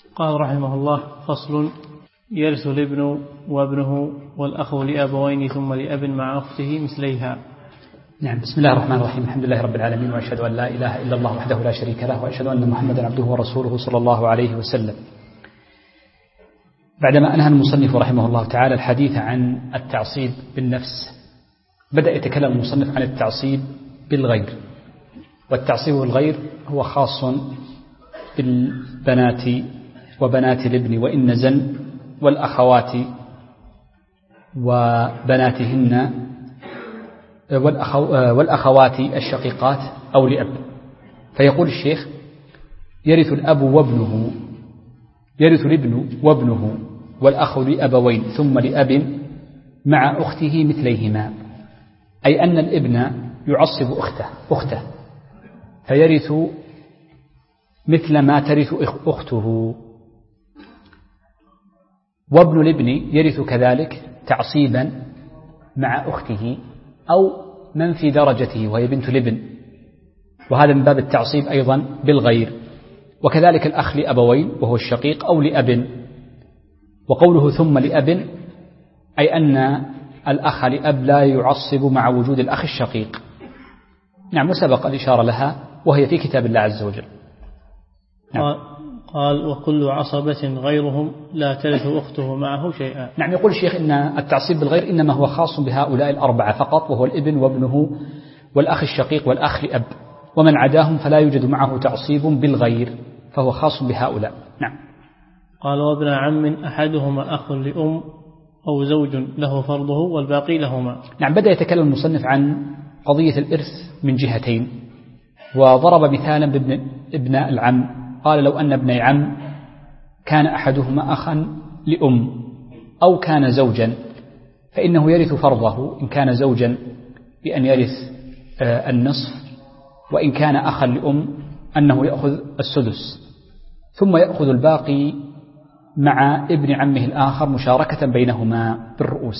قال رحمه الله: فصل: يرث الابن وابنه والأخ لأبوين ثم لأب مع أخته مثليها. نعم. بسم الله الرحمن الرحيم. الحمد لله رب العالمين، وأشهد أن لا إله إلا الله وحده لا شريك له، وأشهد أن محمدا عبده ورسوله صلى الله عليه وسلم. بعدما أنهى المصنف رحمه الله تعالى الحديث عن التعصيب بالنفس، بدأ يتكلم المصنف عن التعصيب بالغير. والتعصيب بالغير هو خاص بالبنات وبنات الابن وإن نزل، والأخوات وبناتهن، والأخوات الشقيقات أو لأب. فيقول الشيخ: يرث الأب وابنه، يرث الابن وابنه والأخ لأبوين ثم لأب مع أخته مثليهما، أي أن الابن يعصب أخته فيرث مثل ما ترث أخته، وابن الابن يرث كذلك تعصيبا مع أخته أو من في درجته وهي بنت الابن، وهذا من باب التعصيب أيضا بالغير. وكذلك الأخ لأبوين وهو الشقيق أو لأب. وقوله ثم لأب أي أن الأخ لأب لا يعصب مع وجود الأخ الشقيق. نعم، وسبق الإشارة لها وهي في كتاب الله عز وجل. نعم. قال: وكل عصبة غيرهم لا ترث أخته معه شيئا. نعم. يقول الشيخ إن التعصيب بالغير إنما هو خاص بهؤلاء الأربعة فقط، وهو الابن وابنه والأخ الشقيق والأخ لأب، ومن عداهم فلا يوجد معه تعصيب بالغير، فهو خاص بهؤلاء. نعم. قال: وابن عم أحدهما أخ لأم أو زوج له فرضه والباقي لهما. نعم. بدأ يتكلم المصنف عن قضية الإرث من جهتين، وضرب مثالا بابناء العم. قال: لو أن ابني عم كان أحدهما أخا لأم أو كان زوجا فإنه يرث فرضه إن كان زوجا بأن يرث النصف، وإن كان أخا لأم أنه يأخذ السدس، ثم يأخذ الباقي مع ابن عمه الآخر مشاركة بينهما بالرؤوس.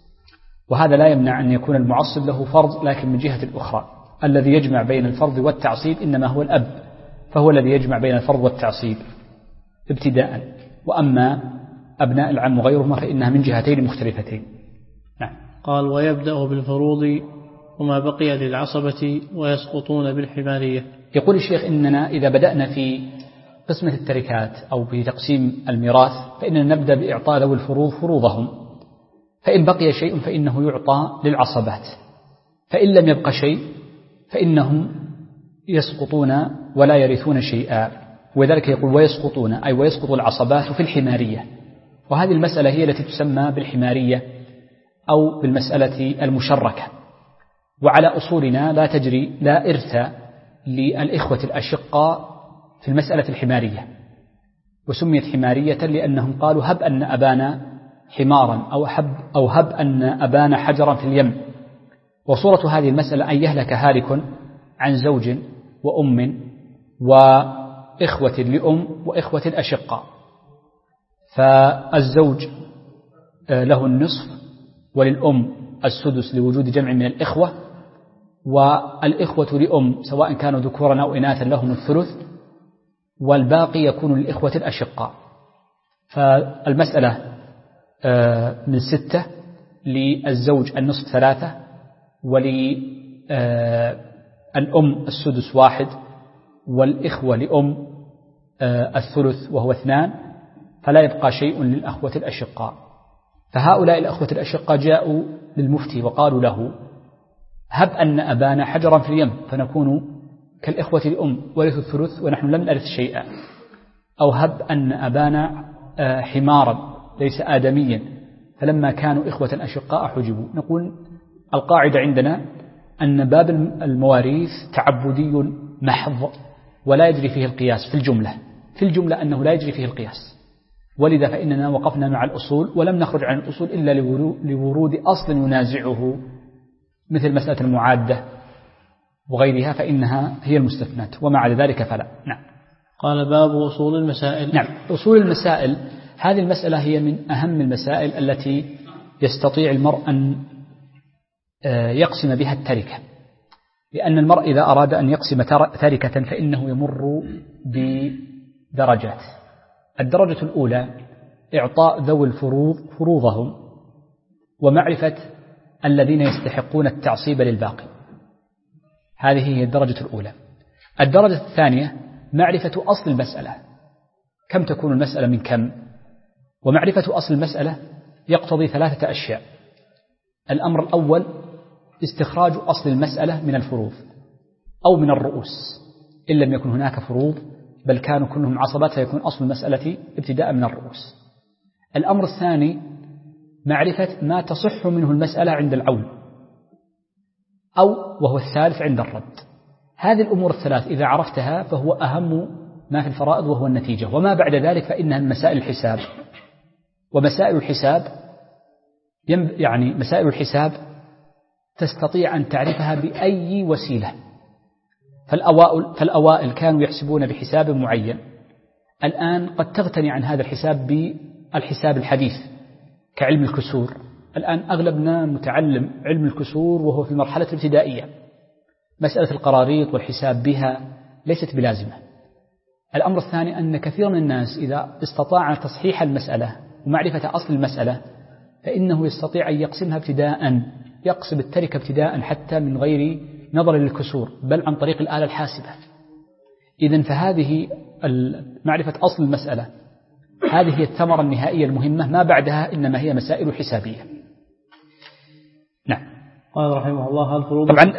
وهذا لا يمنع أن يكون المعصب له فرض، لكن من جهة الأخرى الذي يجمع بين الفرض والتعصيب إنما هو الأب، فهو الذي يجمع بين الفرض والتعصيب ابتداء. وأما أبناء العم وغيرهما فإنها من جهتين مختلفتين. نعم. قال: ويبدأ بالفروض وما بقي للعصبة ويسقطون بالحمارية. يقول الشيخ: إننا إذا بدأنا في قسمة التركات أو في تقسيم الميراث فإننا نبدأ بإعطاء ذوي الفروض فروضهم، فإن بقي شيء فإنه يعطى للعصبات، فإن لم يبق شيء فإنهم يسقطون ولا يرثون شيئا. وذلك يقول ويسقطون، أي ويسقط العصبات في الحمارية. وهذه المسألة هي التي تسمى بالحمارية أو بالمسألة المشركة. وعلى أصولنا لا تجري لا إرث للإخوة الأشقاء في المسألة الحمارية، وسميت حمارية لأنهم قالوا: هب أن أبانا حمارا أو هب أن أبانا حجرا في اليم. وصورة هذه المسألة أن يهلك هالك عن زوج وأم وإخوة لأم وإخوة الأشقاء، فالزوج له النصف وللأم السدس لوجود جمع من الإخوة، والإخوة لأم سواء كانوا ذكورا أو إناثا لهم الثلث، والباقي يكون للإخوة الأشقاء. فالمسألة من 6، للزوج النصف 3، وللأم السدس 1، والإخوة لأم الثلث وهو 2، فلا يبقى شيء للأخوة الأشقاء. فهؤلاء الأخوة الأشقاء جاءوا للمفتي وقالوا له: هب أن أبانا حجرا في اليم فنكون كالإخوة الأم ورث الثلث ونحن لم نرث شيئا، أو هب أن أبانا حمارا ليس آدميا فلما كانوا إخوة أشقاء حجبوا. نقول القاعدة عندنا أن باب المواريث تعبدي محض ولا يجري فيه القياس في الجملة أنه لا يجري فيه القياس، ولذا فإننا وقفنا مع الأصول ولم نخرج عن الأصول إلا لورود أصل ينازعه، مثل مسألة المعادة وغيرها فإنها هي المستثنات، وما عدا ذلك فلا. نعم. قال: باب أصول المسائل. نعم. أصول المسائل، هذه المسألة هي من أهم المسائل التي يستطيع المرء أن يقسم بها التركة، لأن المرء إذا أراد أن يقسم تركة فإنه يمر بدرجات. الدرجة الأولى إعطاء ذوي الفروض فروضهم ومعرفة الذين يستحقون التعصيب للباقي، هذه هي الدرجة الأولى. الدرجة الثانية معرفة أصل المسألة، كم تكون المسألة من كم، ومعرفة أصل المسألة يقتضي 3 أشياء. الأمر الأول استخراج أصل المسألة من الفروض أو من الرؤوس إن لم يكن هناك فروض بل كانوا كلهم عصبات فيكون أصل المسألة ابتداء من الرؤوس. الأمر الثاني معرفة ما تصح منه المسألة عند العول، أو وهو الثالث عند الرد. هذه الأمور الثلاث إذا عرفتها فهو أهم ما في الفرائض وهو النتيجة، وما بعد ذلك فإنها من مسائل الحساب. ومسائل الحساب يعني مسائل الحساب تستطيع أن تعرفها بأي وسيلة. فالأوائل كانوا يحسبون بحساب معين، الآن قد تغتني عن هذا الحساب بالحساب الحديث كعلم الكسور. الآن أغلبنا متعلم علم الكسور وهو في المرحلة الابتدائية، مسألة القراريط والحساب بها ليست بلازمة. الأمر الثاني أن كثير من الناس إذا استطاع تصحيح المسألة ومعرفة أصل المسألة فإنه يستطيع أن يقسمها ابتداء، يقسم التركة ابتداء حتى من غير نظر للكسور بل عن طريق الآلة الحاسبة. إذن فهذه معرفة أصل المسألة هذه هي الثمرة النهائية المهمة، ما بعدها إنما هي مسائل حسابية. نعم. قال رحمه الله الفروض. طبعا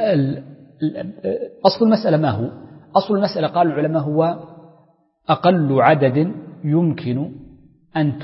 أصل المسألة ما هو؟ أصل المسألة قال العلماء هو أقل عدد يمكن أن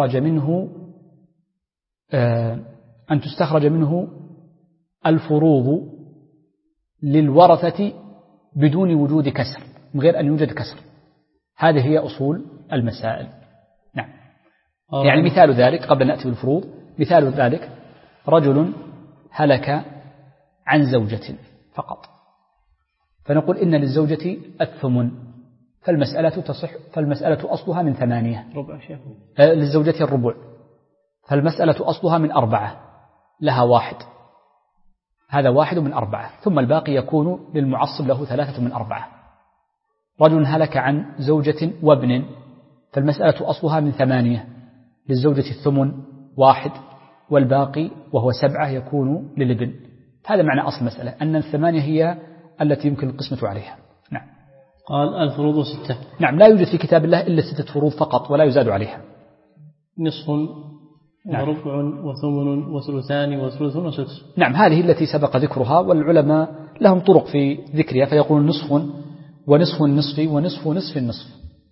تستخرج منه الفروض للورثة بدون وجود كسر، من غير أن يوجد كسر. هذه هي أصول المسائل. نعم. يعني مثال ذلك قبل أن نأتي بالفروض، مثال ذلك رجل هلك عن زوجة فقط، فنقول إن للزوجة الثمن، فالمسألة أصلها من 8. للزوجة الربع، فالمسألة أصلها من 4، لها 1، هذا 1 من 4، ثم الباقي يكون للمعصب له 3 من 4. رجل هلك عن زوجة وابن، فالمسألة أصلها من 8، للزوجة الثمن 1 والباقي وهو 7 يكون للابن. هذا معنى أصل المسألة، أن 8 هي التي يمكن القسمة عليها. نعم. قال الفروض 6. نعم، لا يوجد في كتاب الله إلا 6 فروض فقط ولا يزاد عليها. نصف وربع وثمن وثلثان وثلث وسدس. نعم، هذه التي سبق ذكرها، والعلماء لهم طرق في ذكرها، فيقول نصف ونصف النصف ونصف نصف النصف،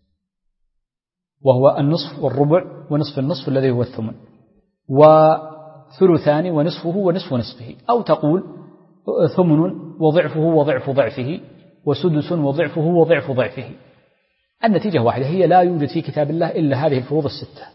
وهو النصف والربع ونصف النصف الذي هو الثمن، وثلثان ونصفه ونصف نصفه، أو تقول ثمن وضعفه وضعف ضعفه وسدس وضعفه وضعف ضعفه. النتيجة واحدة، هي لا يوجد في كتاب الله إلا هذه الفروض 6.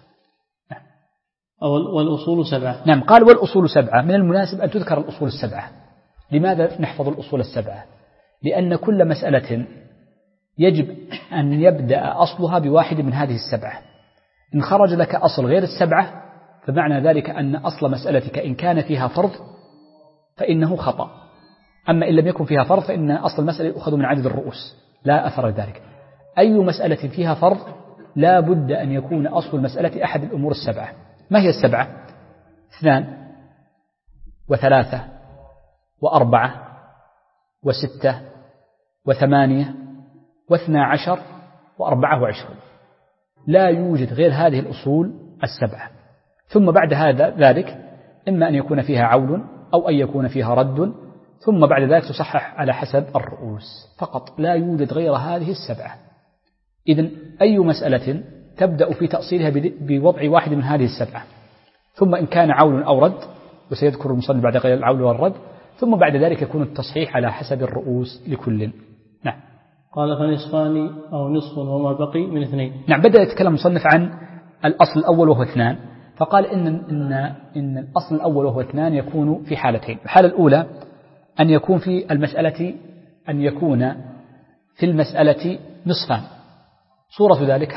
والأصول 7. نعم. قال والأصول 7. من المناسب أن تذكر الأصول 7. لماذا نحفظ الأصول 7؟ لأن كل مسألة يجب أن يبدأ أصلها بواحد من هذه 7. إن خرج لك أصل غير 7 فمعنى ذلك أن أصل مسألتك إن كان فيها فرض فإنه خطأ، أما إن لم يكن فيها فرض فإن أصل المسألة يؤخذ من عدد الرؤوس، لا أثر ذلك. أي مسألة فيها فرض لا بد أن يكون أصل المسألة أحد الأمور 7. ما هي 7؟ 2 و3 و4 و6 و8 و12 و24. لا يوجد غير هذه الأصول 7. ثم بعد ذلك إما أن يكون فيها عول أو أن يكون فيها رد، ثم بعد ذلك تصحح على حسب الرؤوس فقط، لا يوجد غير هذه 7. إذن أي مسألة تبدأ في تأصيلها بوضع واحد من هذه 7، ثم إن كان عول أو رد، وسيذكر المصنف بعد غير العول والرد، ثم بعد ذلك يكون التصحيح على حسب الرؤوس لكل. نعم. قال فنصفان أو نصف وما بقي من 2. نعم. بدأ يتكلم المصنف عن الأصل الأول وهو 2، فقال إن الأصل الأول وهو 2 يكون في حالتين. الحالة الأولى أن يكون في المسألة نصفان. صورة ذلك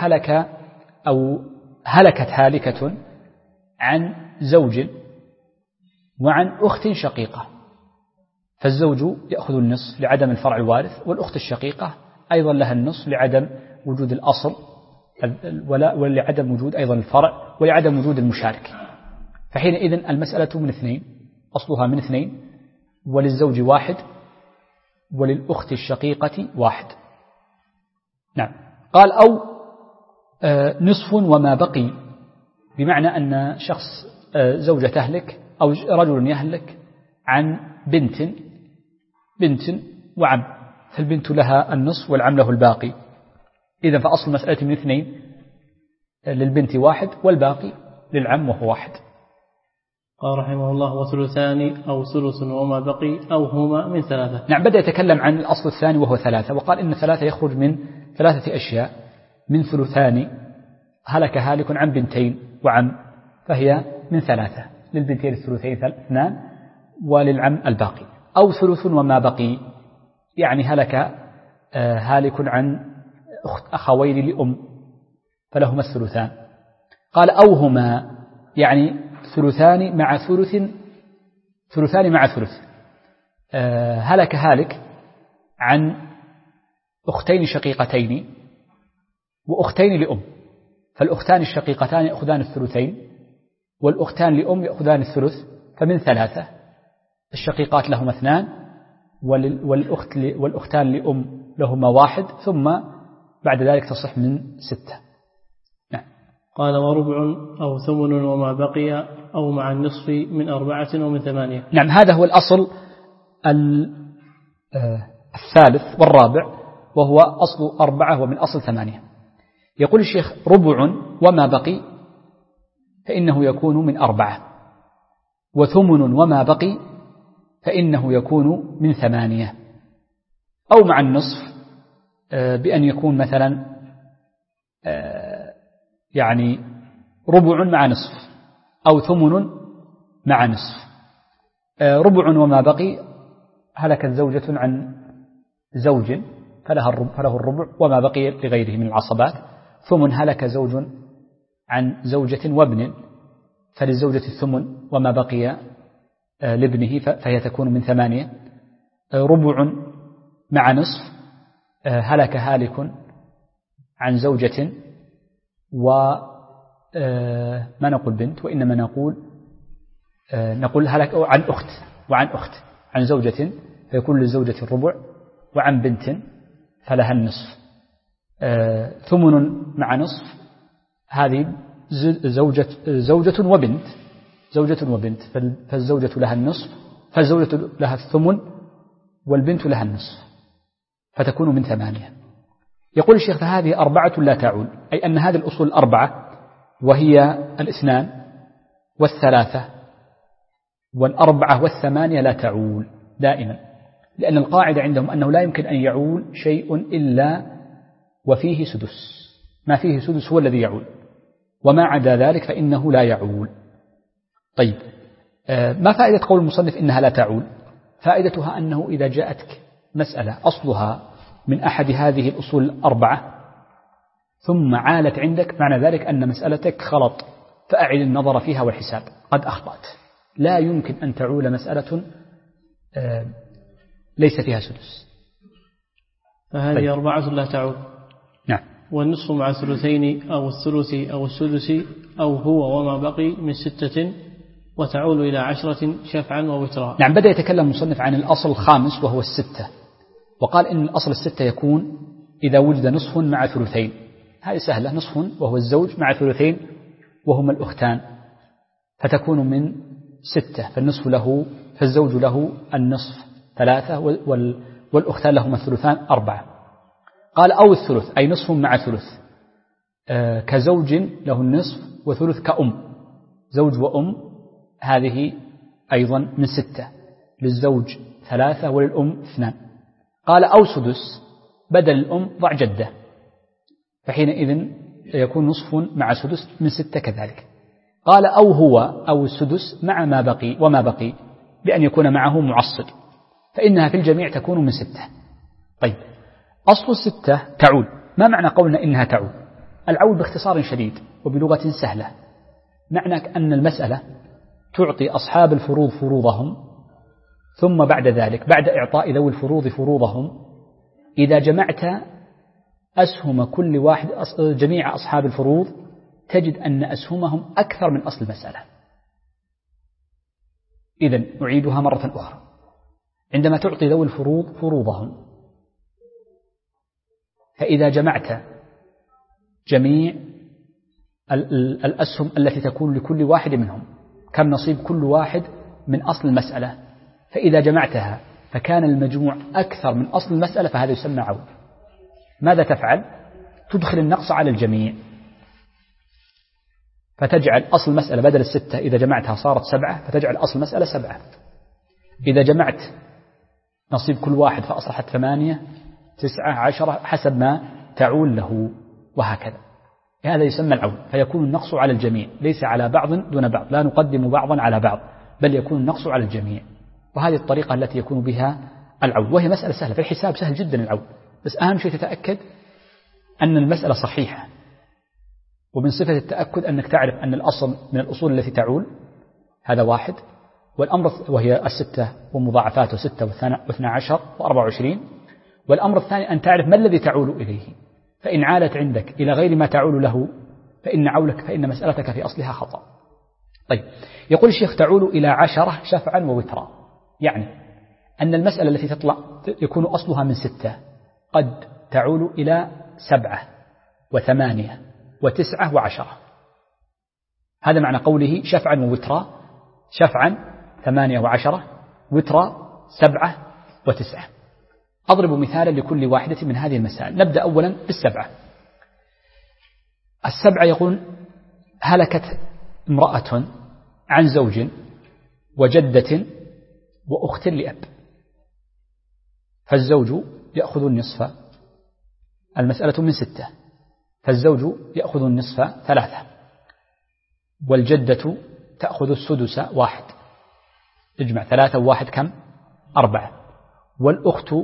هلكت هالكة عن زوج وعن أخت شقيقة، فالزوج يأخذ النصف لعدم الفرع الوارث، والأخت الشقيقة أيضا لها النصف لعدم وجود الأصل الولاء ولعدم وجود أيضا الفرع ولعدم وجود المشارك. فحينئذ المسألة من اثنين، أصلها من اثنين، وللزوج واحد وللأخت الشقيقة واحد. نعم. قال أو نصف وما بقي، بمعنى أن شخص زوجة تهلك أو رجل يهلك عن بنت وعم، فالبنت لها النصف والعم له الباقي. إذا فأصل مسألة من اثنين، للبنت واحد والباقي للعم وهو واحد. قال رحمه الله وثلثان أو ثلث وما بقي أو هما من ثلاثة. نعم. بدأ يتكلم عن الأصل الثاني وهو ثلاثة، وقال إن ثلاثة يخرج من ثلاثة أشياء: من ثلثان هلك هالك عن بنتين وعم، فهي من ثلاثة، للبنتين الثلثين اثنان وللعم الباقي. أو ثلث وما بقي، يعني هلك هالك عن أخوين لأم فلهما الثلثان. قال أو هما، يعني ثلثان مع ثلث. هلك هالك عن أختين شقيقتين وأختين لأم، فالأختان الشقيقتان يأخذان الثلثين والأختان لأم يأخذان الثلث، فمن ثلاثة. الشقيقات لهما اثنان والأختان لأم لهما واحد، ثم بعد ذلك تصح من ستة. نعم. قال وربع أو ثمن وما بقي أو مع النصف من 4 ومن 8. نعم. هذا هو الأصل الثالث والرابع، وهو أصل 4 ومن أصل 8. يقول الشيخ ربع وما بقي فإنه يكون من 4، وثمن وما بقي فإنه يكون من 8، أو مع النصف بأن يكون مثلا يعني ربع مع نصف أو ثمن مع نصف. ربع وما بقي، هلكت زوجة عن زوج فله الربع وما بقي لغيره من العصبات. ثمن هلك زوج عن زوجة وابن فللزوجة الثمن وما بقي لابنه فهي تكون من 8. ربع مع نصف، هلك هالك عن زوجة وما نقول بنت، وإنما نقول هلك عن أخت وعن أخت عن زوجة فيكون للزوجة الربع، وعن بنت فلها النصف. ثمن مع نصف، هذه زوجة وبنت، فالزوجة لها النصف، فالزوجة لها الثمن والبنت لها النصف، فتكون من 8. يقول الشيخ فهذه 4 لا تعول، أي أن هذه الأصول 4 وهي 2 و3 و4 و8 لا تعول دائما، لأن القاعدة عندهم أنه لا يمكن أن يعول شيء إلا وفيه سدس، ما فيه سدس هو الذي يعول، وما عدا ذلك فإنه لا يعول. طيب، ما فائدة قول المصنف إنها لا تعول؟ فائدتها أنه إذا جاءتك مسألة أصلها من أحد هذه الأصول 4 ثم عالت عندك، معنى ذلك أن مسألتك خلط، فأعد النظر فيها والحساب، قد أخطأت. لا يمكن أن تعول مسألة ليس فيها سدس. فهذه طيب. 4 لا تعول. نعم. والنصف مع ثلثين أو الثلث أو السدس أو هو وما بقي من 6 وتعول إلى 10 شفعا ووترا. نعم. بدأ يتكلم المصنف عن الأصل الخامس وهو 6، وقال إن الأصل 6 يكون إذا وجد نصف مع ثلثين. هذه سهلة، نصف وهو الزوج مع ثلثين وهما الأختان، فتكون من 6، فالنصف له، فالزوج له النصف 3 والأختان لهما الثلثان 4. قال أو الثلث، أي نصف مع ثلث، كزوج له النصف وثلث كأم، زوج وأم، هذه أيضا من 6، للزوج 3 وللأم 2. قال أو سدس، بدل الأم ضع جدة، فحينئذ يكون نصف مع سدس من 6 كذلك. قال أو هو أو السدس مع ما بقي وما بقي، بأن يكون معه معصب، فإنها في الجميع تكون من 6. طيب، أصل 6 تعول. ما معنى قولنا إنها تعول؟ العول باختصار شديد وبلغة سهلة، معنى أن المسألة تعطي أصحاب الفروض فروضهم، ثم بعد ذلك بعد إعطاء ذوي الفروض فروضهم إذا جمعت أسهم كل واحد جميع أصحاب الفروض تجد أن أسهمهم أكثر من أصل المسألة. إذن نعيدها مرة أخرى. عندما تعطي ذوي الفروض فروضهم، فإذا جمعت جميع الأسهم التي تكون لكل واحد منهم كم نصيب كل واحد من أصل المسألة، فإذا جمعتها فكان المجموع أكثر من أصل المسألة، فهذا يسمى عوض. ماذا تفعل؟ تدخل النقص على الجميع، فتجعل أصل المسألة بدل 6 إذا جمعتها صارت 7، فتجعل أصل المسألة 7. إذا جمعت نصيب كل واحد فأصبحت 8 9 10 حسب ما تعول له، وهكذا. هذا يسمى العول، فيكون النقص على الجميع ليس على بعض دون بعض، لا نقدم بعضا على بعض، بل يكون النقص على الجميع. وهذه الطريقة التي يكون بها العول، وهي مسألة سهلة في الحساب، سهل جدا العول، بس أهم شيء تتأكد أن المسألة صحيحة. ومن صفة التأكد أنك تعرف أن الأصل من الأصول التي تعول، هذا واحد. والأمر وهي 6 ومضاعفاته 6 و12 و24. والأمر الثاني أن تعرف ما الذي تعول إليه، فإن عالت عندك إلى غير ما تعول له فإن مسألتك في أصلها خطأ. طيب، يقول الشيخ تعول إلى 10 شفعا ووترا، يعني أن المسألة التي تطلع يكون أصلها من 6 قد تعول إلى 7 و8 و9 و10. هذا معنى قوله شفعا ووترا. شفعا 8 و10، وترا 7 و9. أضرب مثالا لكل واحدة من هذه المسائل. نبدأ أولا بالسبعة. السبعة يقول هلكت امرأة عن زوج وجدة وأخت لأب، فالزوج يأخذ النصف، المسألة من 6، فالزوج يأخذ النصف 3، والجدة تأخذ السدس 1، اجمع 3 و1 كم؟ 4، والأخت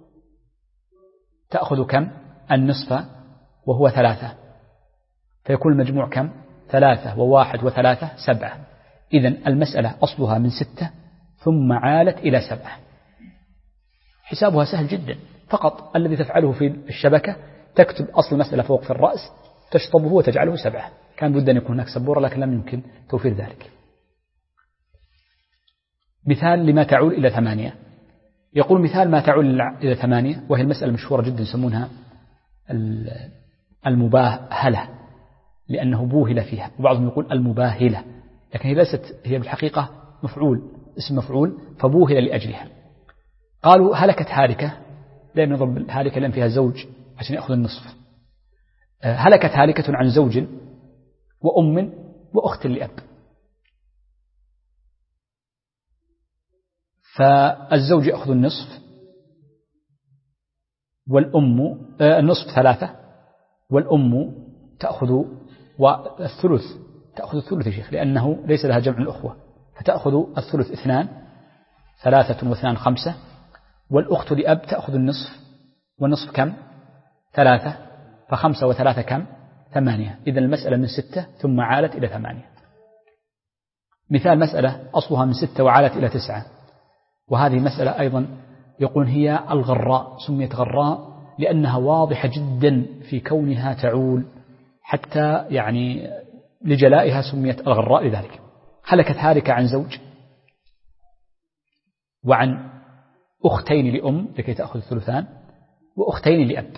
تأخذ كم؟ النصف وهو 3، فيكون المجموع كم؟ 3 و1 و3 7. إذن المسألة أصلها من 6 ثم عالت إلى 7. حسابها سهل جدا، فقط الذي تفعله في الشبكة تكتب أصل المسألة فوق في الرأس، تشطبه وتجعله 7. كان بد أن يكون هناك سبورة لكن لم يمكن توفير ذلك. مثال لما تعول إلى 8. يقول مثال ما تعول إلى 8، وهي المسألة مشهورة جدا يسمونها المباهلة، لأنه بوهل فيها، وبعضهم يقول المباهلة، لكن هي ليست، هي بالحقيقة مفعول، اسم مفعول، فبوهل لأجلها. قالوا هلكت هالكة، دائما نضرب الهالكة لأن فيها زوج عشان يأخذ النصف. هلكت هالكة عن زوج وأم وأخت لأب، فالزوج يأخذ النصف، والأم النصف 3، والأم تأخذ والثلث، تأخذ الثلث يا شيخ، لأنه ليس لها جمع الأخوة، فتأخذ الثلث 2، 3 و2 5، والأخت لأب تأخذ النصف، والنصف كم؟ 3، ف5 و3 كم؟ 8. إذن المسألة من 6 ثم عالت إلى 8. مثال مسألة أصلها من 6 وعالت إلى 9، وهذه مسألة أيضا يقول هي الغراء، سميت غراء لأنها واضحة جدا في كونها تعول، حتى يعني لجلائها سميت الغراء لذلك. هلكت هالكة عن زوج وعن أختين لأم لكي تأخذ الثلثان، وأختين لأب،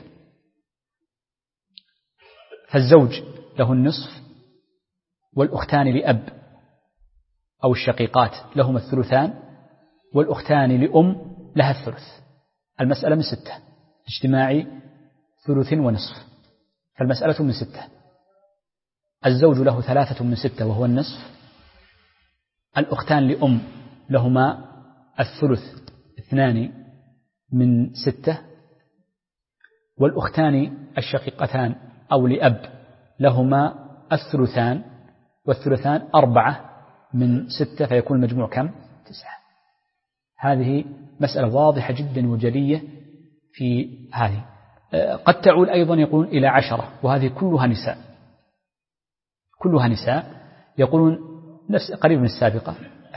فالزوج له النصف، والأختان لأب أو الشقيقات لهما الثلثان، والأختان لأم لها الثلث. المسألة من 6، اجتماعي 3 ونصف، فالمسألة من 6. الزوج له 3 من 6 وهو النصف، الأختان لأم لهما الثلث 2 من 6، والأختان الشقيقتان أو لأب لهما الثلثان، والثلثان 4 من 6، فيكون المجموع كم؟ 9. هذه مسألة واضحة جدا وجلية في هذه. قد تعول أيضا يقولون إلى 10، وهذه كلها نساء، كلها نساء. يقولون نفس قريب من السابقة،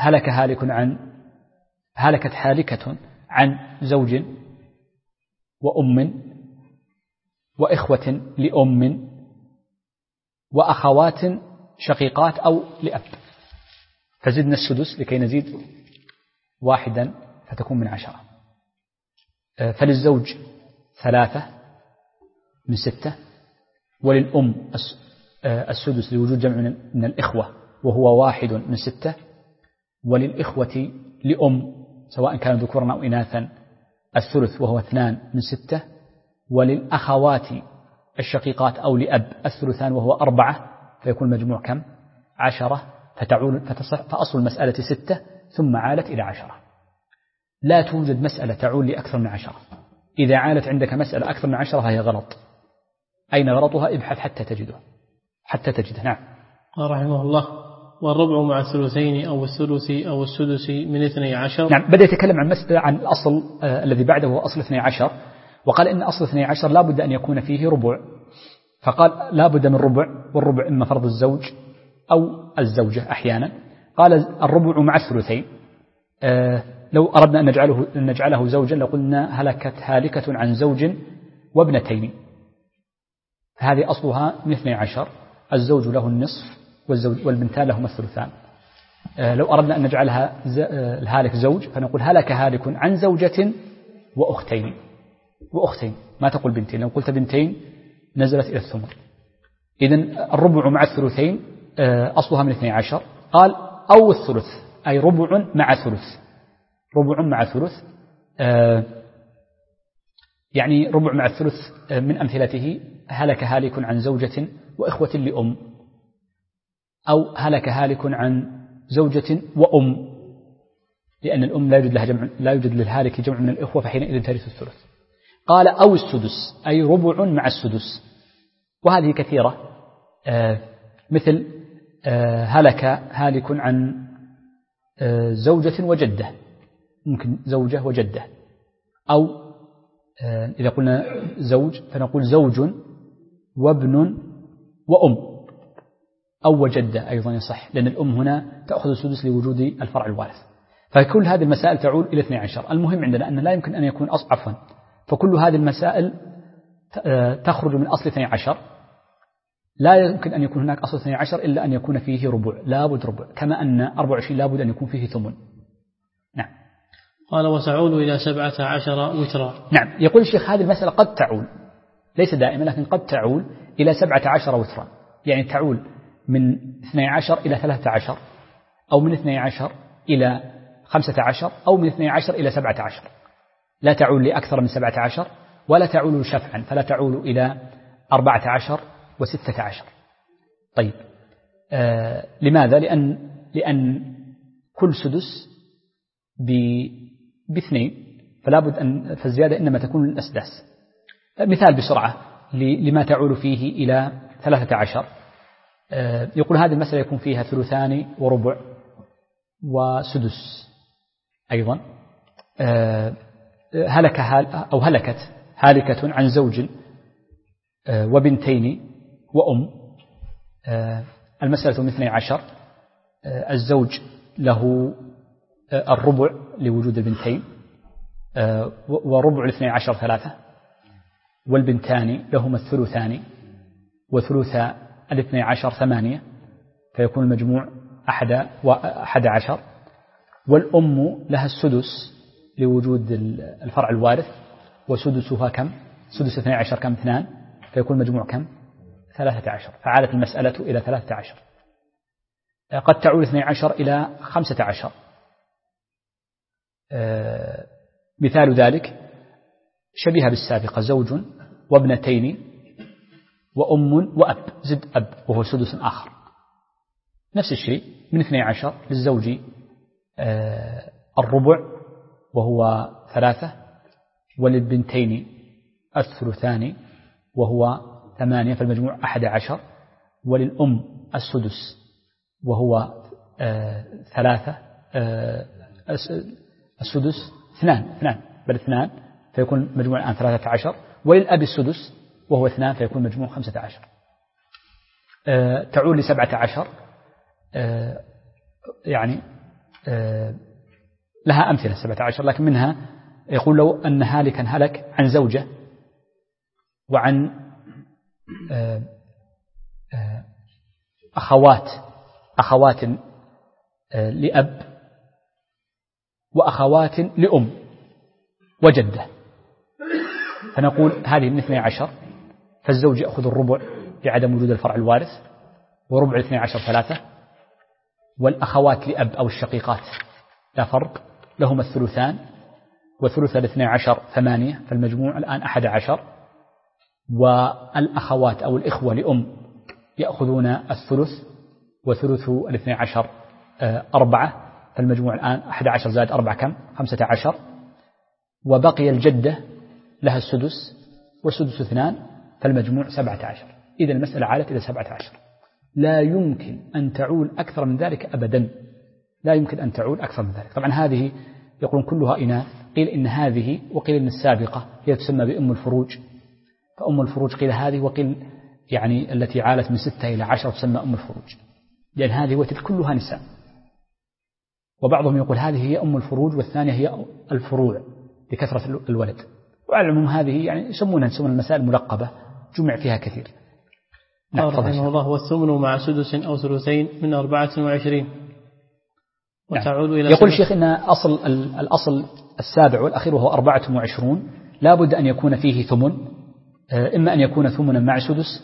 هلكت هالكة عن زوج وأم وإخوة لأم وأخوات شقيقات أو لأب، فزدنا السدس لكي نزيد واحدا فتكون من 10. فللزوج 3 من 6، وللأم السدس لوجود جمع من الإخوة وهو 1 من 6، وللإخوة لأم سواء كانوا ذكورا أو إناثا الثلث وهو 2 من 6، وللأخوات الشقيقات أو لأب الثلثان وهو 4، فيكون المجموع كم؟ 10، فأصل المسألة 6 ثم عالت إلى 10. لا توجد مسألة تعول لأكثر من 10. إذا عالت عندك مسألة أكثر من 10 فهي غلط. أين غلطها؟ ابحث حتى تجده. نعم. قال رحمه الله: والربع مع الثلثين أو الثلث أو السدس من 12. نعم، بدأ يتكلم عن مسألة عن الأصل الذي بعده هو أصل 12، وقال إن أصل 12 لا بد أن يكون فيه ربع، فقال لا بد من ربع، والربع إما فرض الزوج أو الزوجة أحيانا. قال الربع مع الثلثين، لو أردنا أن نجعله زوجا لقلنا هلكت هالكة عن زوج وابنتين، هذه أصلها من 12، الزوج له النصف والبنتان لهما الثلثان. لو أردنا أن نجعلها الهالك زوج فنقول هلك هالك عن زوجة وأختين، ما تقول بنتين، لو قلت بنتين نزلت إلى الثمن. إذن الربع مع الثلثين أصلها من 12. قال أو الثلث، أي ربع مع ثلث، يعني ربع مع الثلث من أمثلته هلك هالك عن زوجة وإخوة لأم، أو هلك هالك عن زوجة وأم، لأن الأم لا يوجد للهالك جمع من الإخوة فحينئذ ترث الثلث. قال أو السدس، أي ربع مع السدس، وهذه كثيرة، مثل هلك هالك عن زوجة وجدة، ممكن زوجة وجدة، أو إذا قلنا زوج فنقول زوج وابن وأم، أو وجدة أيضا يصح، لأن الأم هنا تأخذ السدس لوجود الفرع الوارث. فكل هذه المسائل تعول إلى 12. المهم عندنا أن لا يمكن أن يكون فكل هذه المسائل تخرج من أصل 12. لا يمكن أن يكون هناك أصل 12 إلا أن يكون فيه ربع، لا بد ربع، كما أن 24 لا بد أن يكون فيه ثمن. نعم. قال وتعول إلى 17 وترا. نعم، يقول الشيخ هذه المسألة قد تعول، ليس دائما لكن قد تعول إلى 17 وترا، يعني تعول من 12 إلى 13، أو من 12 إلى 15، أو من 12 إلى 17. لا تعول لأكثر من 17، ولا تعول شفعا، فلا تعول إلى 14 و16. طيب، لماذا؟ لأن كل سدس باثنين، فلا بد أن فالزيادة إنما تكون للأسداس. مثال بسرعة لما تعول فيه إلى 13. يقول هذه المسألة يكون فيها ثلثان وربع وسدس أيضا. هلكت هالكة عن زوج وبنتين وأم، المسألة من 12، الزوج له الربع لوجود البنتين، وربع 12 3، والبنتان لهما الثلثان، وثلث 12 8، فيكون المجموع 11، والأم لها السدس لوجود الفرع الوارث، وسدسها كم؟ سدس 12 كم؟ 2، فيكون المجموع كم؟ 13، فعادت المسألة إلى 13. قد تعول 12 إلى 15. مثال ذلك شبيه بالسابقة، زوج وابنتين وأم وأب، زد أب وهو سدس آخر. نفس الشيء من 12 للزوج الربع وهو 3، وللبنتين الثلثان وهو 8، فالمجموع 11، وللأم السدس وهو 3، السدس 2 فيكون مجموع الآن 13، وللأب السدس وهو 2 فيكون مجموع 15. تعول ل 17، يعني لها أمثلة 17، لكن منها يقول لو أن هالكا هلك عن زوجة وعن أخوات لأب وأخوات لأم وجدة، فنقول هذه من 12، فالزوج يأخذ الربع لعدم وجود الفرع الوارث، وربع 12 3، والأخوات لأب أو الشقيقات لا فرق لهما الثلثان، وثلث 12 8، فالمجموع الآن 11، والأخوات أو الإخوة لأم يأخذون الثلث، وثلث 12 4، فالمجموع الآن 11 زائد 4 كم؟ 15، وبقي الجدة لها السدس، والسدس 2، فالمجموع 17. إذا المسألة عالت إلى 17، لا يمكن أن تعول أكثر من ذلك أبدا، لا يمكن أن تعول أكثر من ذلك. طبعا هذه يقولون كلها إناث، قيل إن هذه وقيل إن السابقة هي تسمى بأم الفروج، فأم الفروج قيل هذه، وقيل يعني التي عالت من 6 إلى 10 تسمى أم الفروج، لأن هذه وتلك كلها نساء. وبعضهم يقول هذه هي أم الفروج والثانية هي الفروع لكثرة الولد. وعلى العموم هذه يعني يسمونها المسائل الملقبة، جمع فيها كثير. نعم. رحمه الله. والثمن مع سدس أو ثلثين من 24، وتعود إلى يقول الشيخ إن الأصل السابع والأخير وهو 24، لا بد أن يكون فيه ثمن، إما أن يكون ثمنا مع سدس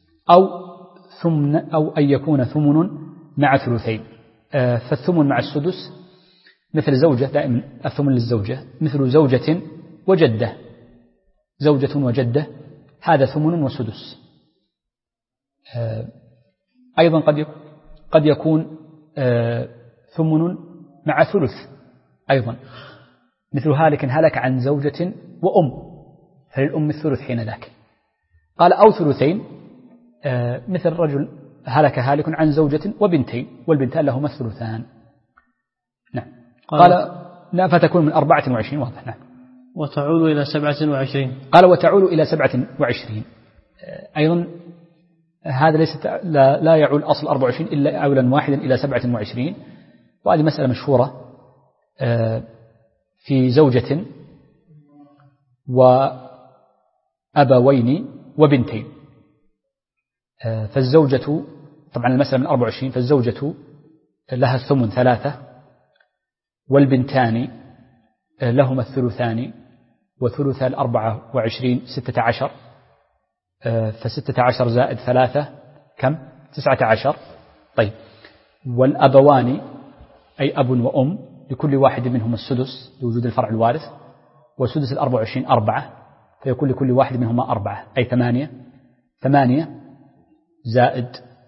أو أن يكون ثمن مع ثلثين. فالثمن مع السدس مثل زوجة، دائما الثمن للزوجة، مثل زوجة وجدة، زوجة وجدة هذا ثمن وسدس. أيضا قد يكون ثمن مع ثلث أيضا، مثل هلك عن زوجة وأم، فللأم الثلث حين ذاك. قال أو ثلثين، مثل رجل هالك عن زوجة وبنتين، والبنتان لهما الثلثان. نعم. قال لا، فتكون من 24 واضح. نعم. وتعود إلى 27. قال وتعود إلى 27 أيضا، هذا ليس لا يعول أصل 24 إلا عولا واحدا إلى 27. وهذه مسألة مشهورة في زوجة وأبوين وبنتين. فالزوجة طبعا المسألة من 24، فالزوجة لها الثمن 3، والبنتان لهما الثلثان، وثلث 24 16، ف16 زائد 3 كم؟ 19. طيب، والأبوان أي أب وأم لكل واحد منهم السدس لوجود الفرع الوارث، وسدس 24 4، فيكون لكل واحد منهما 4 أي 8 زائد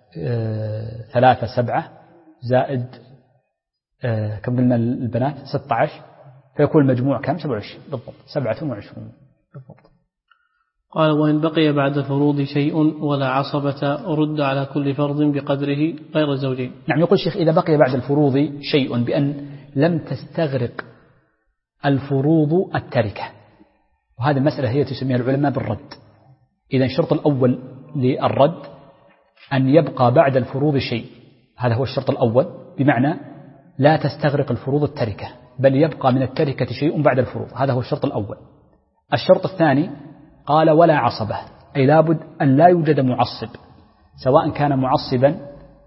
3 7 زائد كم قلنا البنات 16، فيكون المجموع كم؟ 27 بالضبط، 27 بالضبط. قال وإن بقي بعد الفروض شيء ولا عصبة رد على كل فرض بقدره غير الزوجين. نعم. يقول الشيخ إذا بقي بعد الفروض شيء بأن لم تستغرق الفروض التركة، وهذه المسألة هي تسميها العلماء بالرد. إذا الشرط الأول للرد أن يبقى بعد الفروض شيء، هذا هو الشرط الأول، بمعنى لا تستغرق الفروض التركة، بل يبقى من التركة شيء بعد الفروض، هذا هو الشرط الأول. الشرط الثاني قال ولا عصبة، أي لابد أن لا يوجد معصب، سواء كان معصبا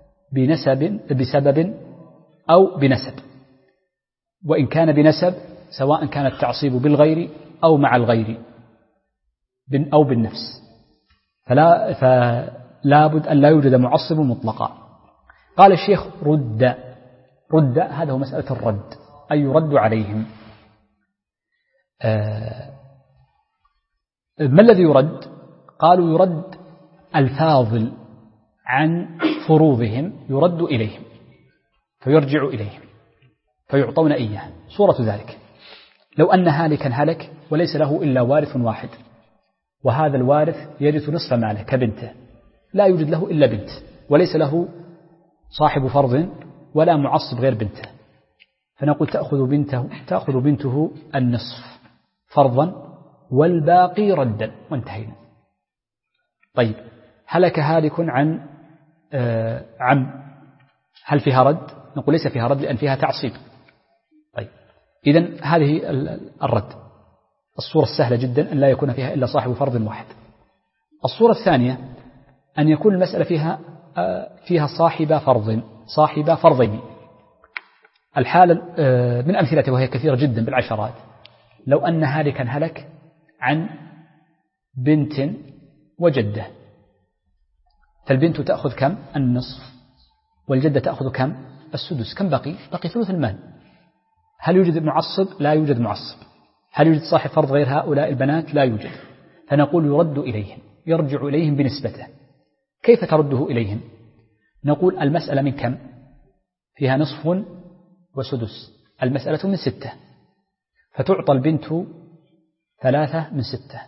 بسبب أو بنسب، وإن كان بنسب سواء كان التعصيب بالغير أو مع الغير أو بالنفس، فلا بد أن لا يوجد معصب مطلقا. قال الشيخ رد، هذا هو مسألة الرد، أي يرد عليهم. ما الذي يرد؟ قالوا يرد الفاضل عن فروضهم، يرد إليهم فيرجع إليهم فيعطون إياه. صورة ذلك لو أن هالكا هلك وليس له إلا وارث واحد، وهذا الوارث يرث نصف ماله كبنته، لا يوجد له إلا بنت، وليس له صاحب فرض ولا معصب غير بنته، فنقول تأخذ بنته النصف فرضا والباقي ردا، وانتهينا. طيب، هلك هالك عن عم، هل فيها رد؟ نقول ليس فيها رد لأن فيها تعصيب. طيب، إذن هذه الرد. الصورة السهلة جدا أن لا يكون فيها إلا صاحب فرض واحد. الصورة الثانية أن يكون المسألة فيها صاحب فرضين. الحالة من أمثلته وهي كثيرة جدا بالعشرات، لو أن هالكا هلك عن بنت وجدة، فالبنت تأخذ كم؟ النصف، والجدة تأخذ كم؟ السدس. كم بقي ثلث المال. هل يوجد معصب؟ لا يوجد معصب. هل يوجد صاحب فرض غير هؤلاء البنات؟ لا يوجد. فنقول يرد إليهم، يرجع إليهم بنسبته. كيف ترده إليهم؟ نقول المسألة من كم؟ فيها نصف وسدس. المسألة من 6، فتعطى البنت 3 من 6،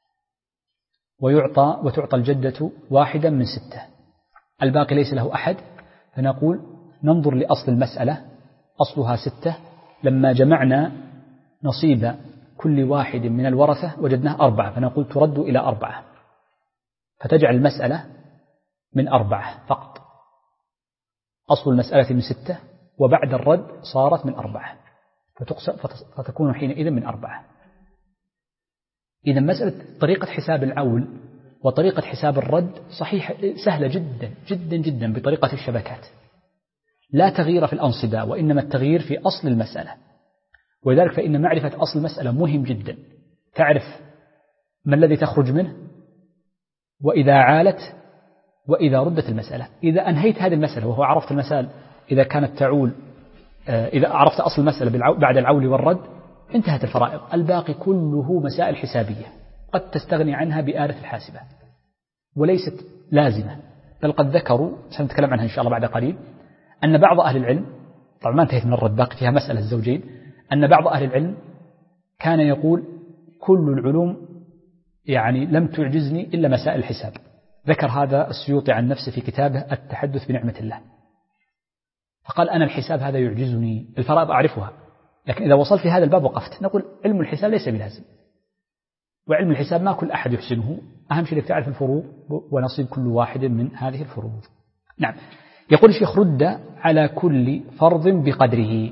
وتعطى الجدة 1 من 6، الباقي ليس له أحد. فنقول ننظر لأصل المسألة، أصلها 6، لما جمعنا نصيب كل واحد من الورثة وجدناه 4، فنقول ترد إلى 4، فتجعل المسألة من 4 فقط. أصل المسألة من 6، وبعد الرد صارت من 4، فتكون حينئذ من 4. إذا مسألة طريقة حساب العول وطريقة حساب الرد صحيح سهلة جدا جدا جدا بطريقة الشبكات، لا تغيير في الأنصبة، وإنما التغيير في أصل المسألة. ولذلك فإن معرفة أصل المسألة مهم جدا، تعرف ما الذي تخرج منه، وإذا عالت، وإذا ردت المسألة. إذا أنهيت هذه المسألة وهو عرفت المسائل إذا كانت تعول، إذا عرفت أصل المسألة بعد العول والرد، انتهت الفرائض. الباقي كله مسائل حسابية قد تستغني عنها بآلة الحاسبة، وليست لازمة. بل قد ذكروا، سنتكلم عنها إن شاء الله بعد قليل، أن بعض أهل العلم، طبعا ما انتهيت من الرد، باقي فيها مسألة الزوجين، أن بعض أهل العلم كان يقول كل العلوم يعني لم تعجزني إلا مسائل الحساب. ذكر هذا السيوطي عن نفسه في كتابه التحدث بنعمة الله، فقال أنا الحساب هذا يعجزني، الفرائض أعرفها، لكن إذا وصلت في هذا الباب وقفت. نقول علم الحساب ليس بلازم، وعلم الحساب ما كل أحد يحسنه، أهم شيء تعرف الفروض ونصيب كل واحد من هذه الفروض. نعم. يقول الشيخ رد على كل فرض بقدره.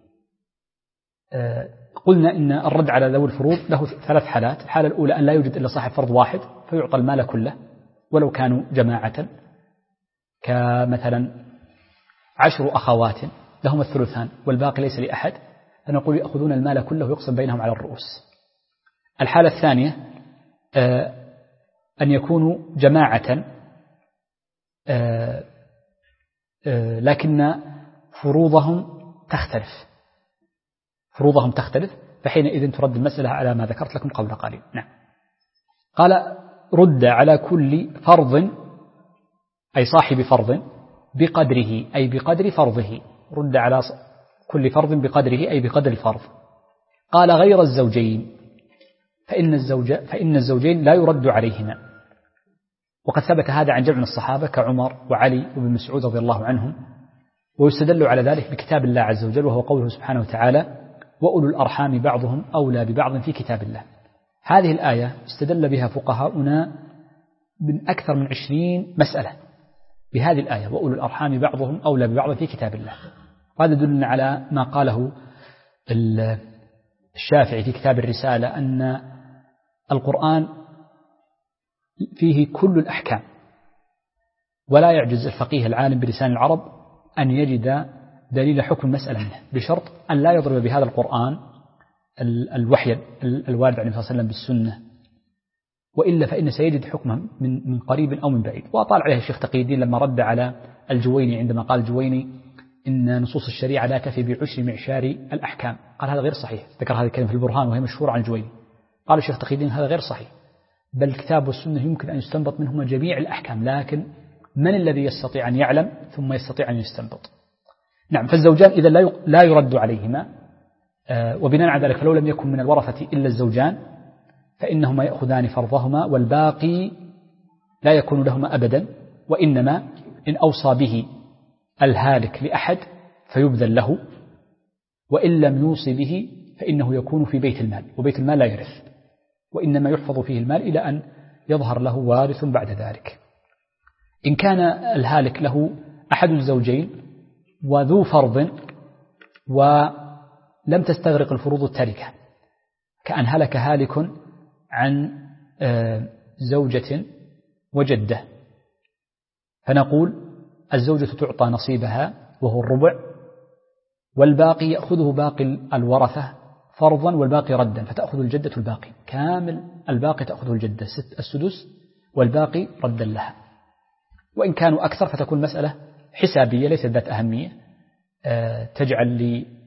قلنا إن الرد على ذوي الفروض له 3 حالات. الحالة الأولى أن لا يوجد إلا صاحب فرض واحد، فيعطى المال كله ولو كانوا جماعة، كمثلا 10 أخوات لهم الثلثان والباقي ليس لأحد، فنقول يأخذون المال كله ويقسم بينهم على الرؤوس. الحالة الثانية أن يكونوا جماعة لكن فروضهم تختلف، فحينئذ ترد المسألة على ما ذكرت لكم قبل قليل. نعم. قال رد على كل فرض، أي صاحب فرض، بقدره، أي بقدر فرضه. رد على كل فرض بقدره، أي بقدر الفرض. قال غير الزوجين، فإن الزوجين لا يرد عليهما، وقد ثبت هذا عن جمع من الصحابة كعمر وعلي وابن مسعود رضي الله عنهم. ويستدل على ذلك بكتاب الله عز وجل، وهو قوله سبحانه وتعالى وأولو الأرحام بعضهم أولى ببعض في كتاب الله. هذه الآية استدل بها فقهاؤنا من أكثر من 20 مسألة بهذه الآية، وأولو الأرحام بعضهم أولى ببعض في كتاب الله. وهذا يدلنا على ما قاله الشافعي في كتاب الرسالة، أن القرآن فيه كل الأحكام، ولا يعجز الفقيه العالم بلسان العرب أن يجد دليل حكم مسألة منه، بشرط أن لا يضرب بهذا القرآن الوحي الوارد عن النبي صلى الله عليه وسلم بالسنة، وإلا فإن سيجد حكمه من قريب أو من بعيد. وأطال عليه الشيخ تقي الدين لما رد على الجويني عندما قال الجويني إن نصوص الشريعة لا تفي بعشر معشار الأحكام، قال هذا غير صحيح. ذكر هذه الكلمة في البرهان وهي مشهورة عن الجويني. قال الشيخ تقي الدين هذا غير صحيح، بل الكتاب والسنة يمكن أن يستنبط منهما جميع الأحكام، لكن من الذي يستطيع أن يعلم ثم يستطيع أن يستنبط؟ نعم. فالزوجان إذا لا يرد عليهما، وبناء على ذلك فلو لم يكن من الورثة إلا الزوجان فإنهما يأخذان فرضهما، والباقي لا يكون لهما أبدا، وإنما إن أوصى به الهالك لأحد فيبذل له، وإن لم يوصي به فإنه يكون في بيت المال، وبيت المال لا يرث، وإنما يحفظ فيه المال إلى أن يظهر له وارث بعد ذلك. إن كان الهالك له أحد الزوجين وذو فرض ولم تستغرق الفروض التركة، كأن هلك هالك عن زوجة وجدة، فنقول الزوجة تعطى نصيبها وهو الربع، والباقي يأخذه باقي الورثة فرضا والباقي ردا، فتأخذ الجدة الباقي كامل، الباقي تأخذه الجدة السدس والباقي ردا لها. وإن كانوا أكثر فتكون مسألة حسابية ليست ذات أهمية، تجعل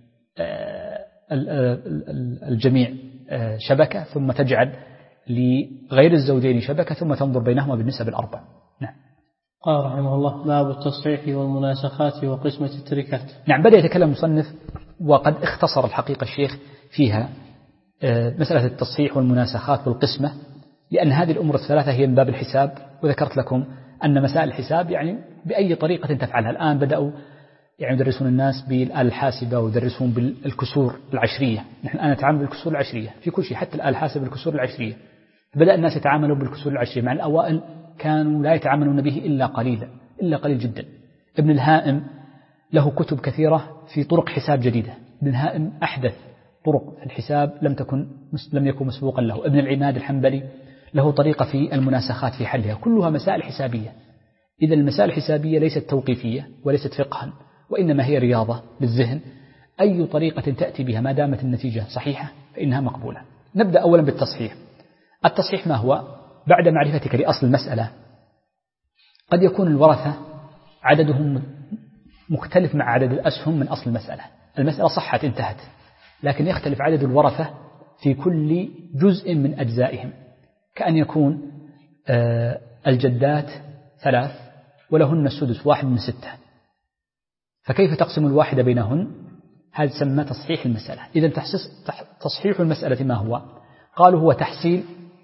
للجميع شبكة ثم تجعل لغير الزوجين شبكة ثم تنظر بينهما بالنسب الأربع. نعم. قال رحمه الله: باب التصحيح والمناسخات وقسمة التركات. نعم، بدأ يتكلم المصنف وقد اختصر الحقيقة الشيخ فيها مسألة التصحيح والمناسخات والقسمة، لأن هذه الأمور الثلاثة هي من باب الحساب، وذكرت لكم أن مسائل الحساب يعني بأي طريقة تفعلها. الآن بدأوا يعني يدرسون الناس بالآلة الحاسبة ويدرسون بالكسور العشرية. نحن الآن نتعامل بالكسور العشرية في كل شيء، حتى الآلة الحاسبة بالكسور العشرية. بدأ الناس يتعاملوا بالكسور العشرية، مع الأوائل كانوا لا يتعاملون به إلا قليلا، إلا قليل جدا. ابن الهائم له كتب كثيرة في طرق حساب جديدة. ابن الهائم أحدث طرق في الحساب لم يكن مسبوقا له. ابن العماد الحنبلي له طريقة في المناسخات في حلها، كلها مسائل حسابية. إذا المسائل الحسابية ليست توقيفية وليست فقها، وإنما هي رياضة للذهن. أي طريقة تأتي بها ما دامت النتيجة صحيحة فإنها مقبولة. نبدأ أولا بالتصحيح. التصحيح ما هو؟ بعد معرفتك لأصل المسألة، قد يكون الورثة عددهم مختلف مع عدد الأسهم من أصل المسألة. المسألة صحت انتهت، لكن يختلف عدد الورثة في كل جزء من أجزائهم، كأن يكون الجدات 3 ولهن السدس 1 من 6، فكيف تقسم الواحدة بينهن؟ هذا يسمى تصحيح المسألة. إذا تصحيح المسألة ما هو؟ قالوا هو تحصيل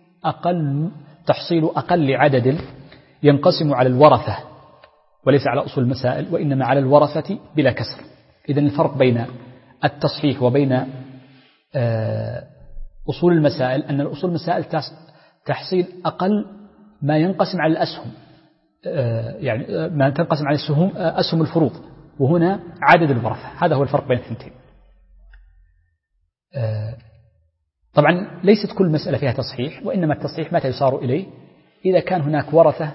أقل عدد ينقسم على الورثة وليس على أصول المسائل، وإنما على الورثة بلا كسر. إذا الفرق بين التصحيح وبين أصول المسائل أن الأصول المسائل تحصيل أقل ما ينقسم على الأسهم، يعني ما تنقسم على أسهم الفروض، وهنا عدد الورثة. هذا هو الفرق بين الثنتين. طبعا ليست كل مسألة فيها تصحيح، وإنما التصحيح متى يصار إليه؟ إذا كان هناك ورثة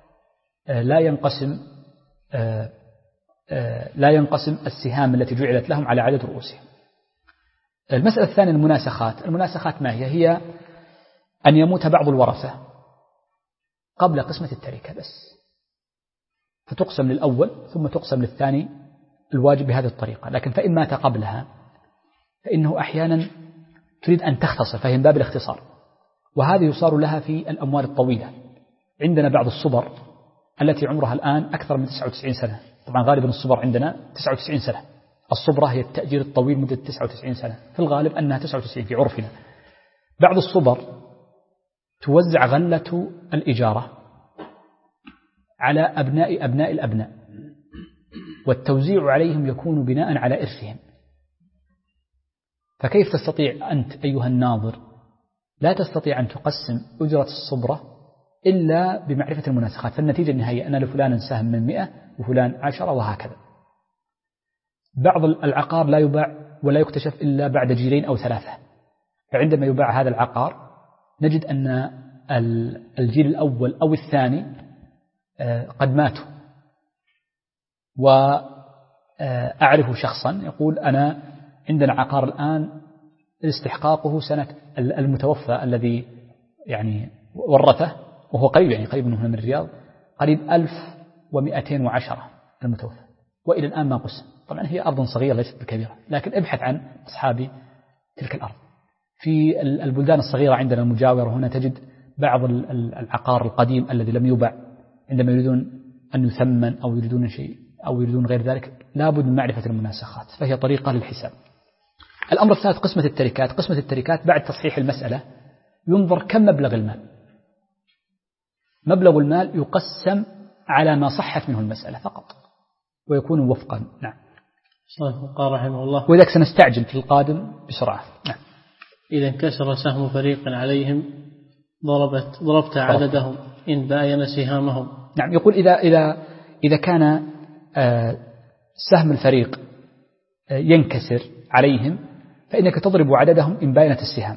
لا ينقسم السهام التي جعلت لهم على عدد رؤوسهم. المسألة الثانية المناسخات. المناسخات ما هي؟ هي أن يموت بعض الورثة قبل قسمة التركة بس، فتقسم للأول ثم تقسم للثاني الواجب بهذه الطريقة. لكن فإن مات قبلها فإنه أحيانا تريد أن تختصر، فهي من باب الاختصار، وهذه يصار لها في الأموال الطويلة. عندنا بعض الصبر التي عمرها الآن أكثر من 99 سنة. طبعا غالبا الصبر عندنا 99 سنة. الصبرة هي التأجير الطويل مدة 99 سنة، في الغالب أنها 99 في عرفنا. بعض الصبر توزع غلة الإجارة على أبناء الأبناء، والتوزيع عليهم يكون بناء على إرثهم. فكيف تستطيع أنت أيها الناظر؟ لا تستطيع أن تقسم أجرة الصبرة إلا بمعرفة المناسخات، فالنتيجة النهائية أن لفلان سهم من 100 وفلان 10 وهكذا. بعض العقار لا يباع ولا يكتشف إلا بعد جيلين أو 3، فعندما يباع هذا العقار نجد أن الجيل الأول أو الثاني قد ماتوا. وأعرف شخصا يقول أنا عندنا عقار الآن استحقاقه سنة المتوفى الذي يعني ورثه، وهو قريب يعني قريب منه من الرياض، قريب 1210 المتوفى، وإلى الآن ما قسم. طبعا هي أرض صغيرة ليست بكبيرة، لكن ابحث عن أصحاب تلك الأرض. في البلدان الصغيرة عندنا المجاورة هنا تجد بعض العقار القديم الذي لم يباع، عندما يريدون أن يثمن أو يريدون شيء أو يريدون غير ذلك لابد من معرفة المناسخات، فهي طريقة للحساب. الأمر الثالث قسمة التركات. قسمة التركات بعد تصحيح المسألة ينظر كم مبلغ المال. مبلغ المال يقسم على ما صحت منه المسألة فقط ويكون وفقا. نعم. قال رحمه الله: وإذا سنستعجل في القادم بسرعة. نعم. إذا انكسر سهم فريق عليهم ضربت عددهم إن باين سهامهم. نعم. يقول إذا كان سهم الفريق ينكسر عليهم فإنك تضرب عددهم إن باينت السهام.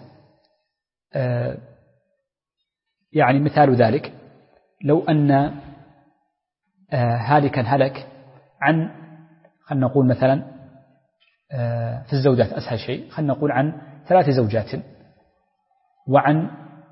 يعني مثال ذلك لو أن هالكا هلك عن، خلنا نقول مثلا في الزوجات أسهل شيء، خلنا نقول عن 3 زوجات وعن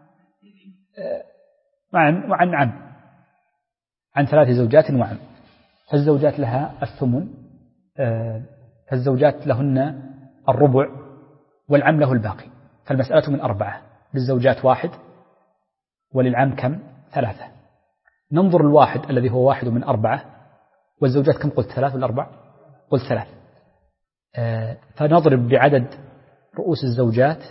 عن 3 زوجات وعن. فالزوجات لها الثمن، فالزوجات لهن الربع والعم له الباقي، فالمسألة من 4، للزوجات 1 وللعم كم؟ 3. ننظر الواحد الذي هو 1 من 4، والزوجات كم قلت؟ 3 ولا 4؟ قلت 3. فنضرب بعدد رؤوس الزوجات،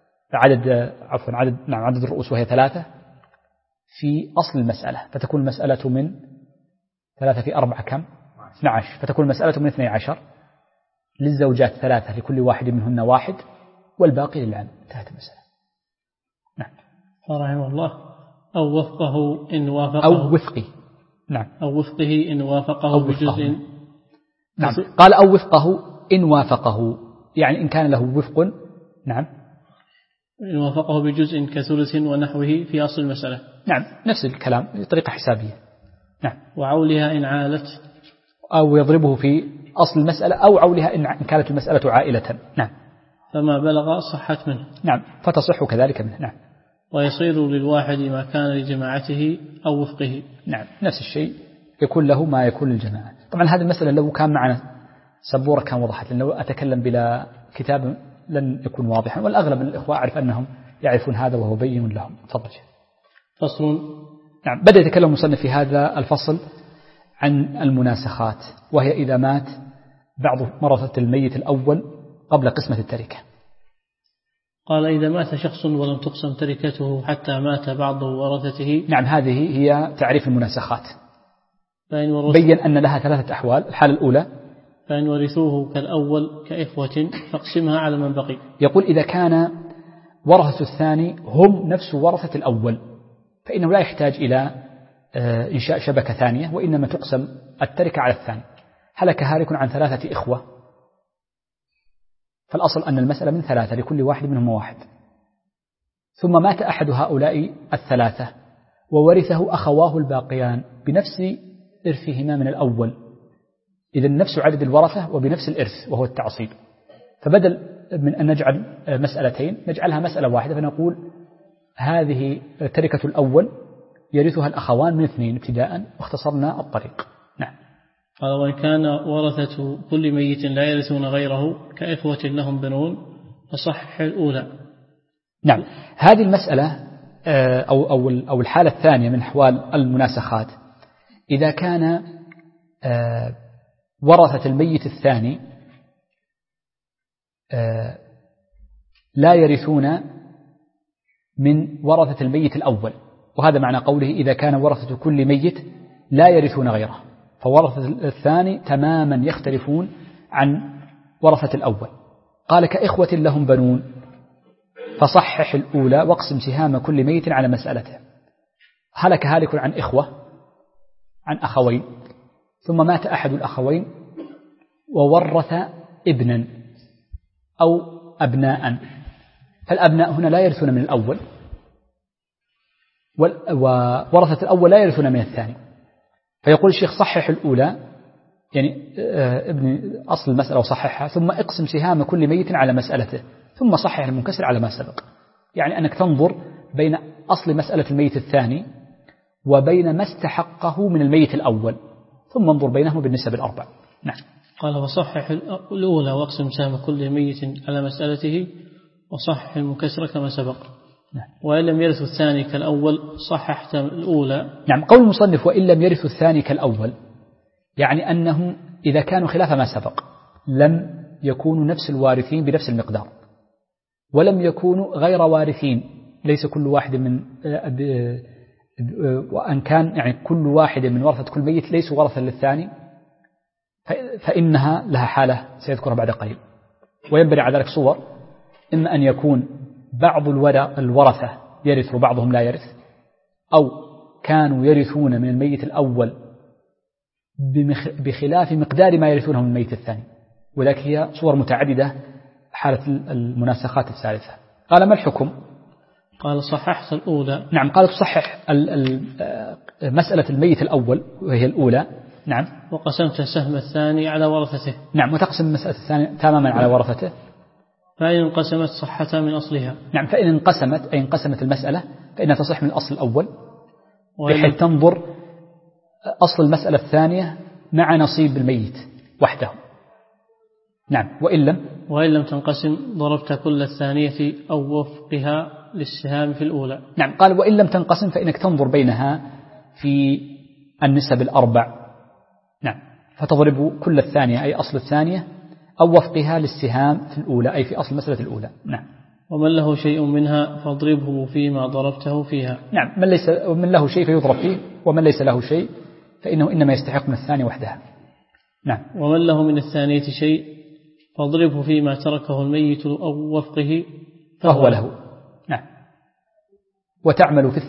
عدد الرؤوس وهي 3 في أصل المسألة، فتكون المسألة من 3 في 4 كم؟ 12، فتكون المسألة من 12. للزوجات 3 لكل واحد منهن 1 والباقي للعم. انتهت المسألة. نعم. رحمه الله. أو وفقه إن وافقه، أو وفقه. نعم. أو وفقه إن وافقه بجزء. نعم. قال أو وفقه إن وافقه، يعني إن كان له وفق. نعم. إن وافقه بجزء كثلث ونحوه في أصل المسألة. نعم، نفس الكلام بطريقة حسابية. نعم. وعولها إن عالت، أو يضربه في أصل المسألة، أو عولها إن كانت المسألة عائلة. نعم. فما بلغ صحت منه. نعم، فتصح كذلك منه. نعم. ويصير للواحد ما كان لجماعته أو وفقه. نعم، نفس الشيء يكون له ما يكون للجماعة. طبعا هذه المسألة لو كان معنا سبورة كان وضحت، لأن لو أتكلم بلا كتاب لن يكون واضحا، والأغلب من الإخوة أعرف أنهم يعرفون هذا وهو بين لهم. تفضل. فصل. نعم. بدأ يتكلم المصنف في هذا الفصل عن المناسخات، وهي إذا مات بعض ورثة الميت الأول قبل قسمة التركة. قال إذا مات شخص ولم تقسم تركته حتى مات بعض ورثته. نعم، هذه هي تعريف المناسخات. بين أن لها 3 أحوال. الحالة الأولى فإن ورثوه كالأول كإخوة فاقسمها على من بقي. يقول إذا كان ورثة الثاني هم نفس ورثة الأول فإنه لا يحتاج إلى إنشاء شبكة ثانية، وإنما تقسم التركة على الثاني. هلك هالك عن 3 إخوة، فالأصل أن المسألة من 3 لكل واحد منهم 1، ثم مات أحد هؤلاء 3 وورثه أخواه الباقيان بنفس إرثهما من الأول، إذن نفس عدد الورثة وبنفس الإرث وهو التعصيب. فبدل من أن نجعل مسألتين نجعلها مسألة واحدة، فنقول هذه تركة الأول يرثها الأخوان من 2 ابتداء، واختصرنا الطريق. نعم. قال وإن كان ورثة كل ميت لا يرثون غيره كإخوة لهم بنون فصحح الأولى. نعم. هذه المسألة أو الحالة الثانية من أحوال المناسخات، إذا كان ورثة الميت الثاني لا يرثون من ورثة الميت الأول، وهذا معنى قوله إذا كان ورثة كل ميت لا يرثون غيره، فورثة الثاني تماما يختلفون عن ورثة الأول. قال كإخوة لهم بنون فصحح الأولى واقسم سهام كل ميت على مسألته. هلك هالك عن إخوة، عن أخوين، ثم مات أحد الأخوين وورث ابنا أو أبناء، فالأبناء هنا لا يرثون من الأول، وورثة الأول لا يرثون من الثاني. فيقول الشيخ صحح الأولى، يعني ابن أصل المسألة وصححها، ثم اقسم سهام كل ميت على مسألته، ثم صحح المنكسر على ما سبق. يعني أنك تنظر بين أصل مسألة الميت الثاني وبين ما استحقه من الميت الأول، ثم انظر بينهما بالنسب 4. نعم. قال وصحح الأولى واقسم سهم كل ميت على مسألته وصحح المنكسر كما سبق. نعم. وإن لم يرث الثاني كالأول صححت الأولى. نعم. قول المصنف وإن لم يرث الثاني كالأول، يعني أنهم إذا كانوا خلاف ما سبق لم يكونوا نفس الوارثين بنفس المقدار، ولم يكونوا غير وارثين، ليس كل واحد من وأن كان يعني كل واحد من ورثة كل ميت ليسوا ورثا للثاني، فإنها لها حالة سيذكرها بعد قليل. وينبري على ذلك صور، إما أن يكون بعض الورثة يرث وبعضهم لا يرث، أو كانوا يرثون من الميت الأول بخلاف مقدار ما يرثونه من الميت الثاني، ولكن هي صور متعددة حالة المناسخات الثالثة. قال ما الحكم؟ قال صححت الأولى. نعم. قال تصحح مسألة الميت الأول وهي الأولى. نعم. وقسمت السهم الثاني على ورثته. نعم. وتقسم المسألة الثانية تماما على ورثته. فإن انقسمت صحة من أصلها. نعم. فإن انقسمت أي انقسمت المسألة فإنها تصح من الأصل الأول، بحيث تنظر أصل المسألة الثانية مع نصيب الميت وحده. نعم. وإن لم تنقسم ضربت كل الثانية أو وفقها للسهام في الأولى. نعم. قال وإن لم تنقسم فإنك تنظر بينها في النسب الأربع. نعم. فتضرب كل الثانية أي أصل الثانية أو وفقها للسهام في الأولى أي في أصل المسألة الأولى. نعم. ومن له شيء منها فاضربه فيما ضربته فيها. نعم. من له شيء فيضرب فيه، ومن ليس له شيء فإنه إنما يستحق من الثانية وحدها. نعم. ومن له من الثانية شيء فاضربه فيما تركه الميت أو وفقه فهو له. نعم. وتعمل في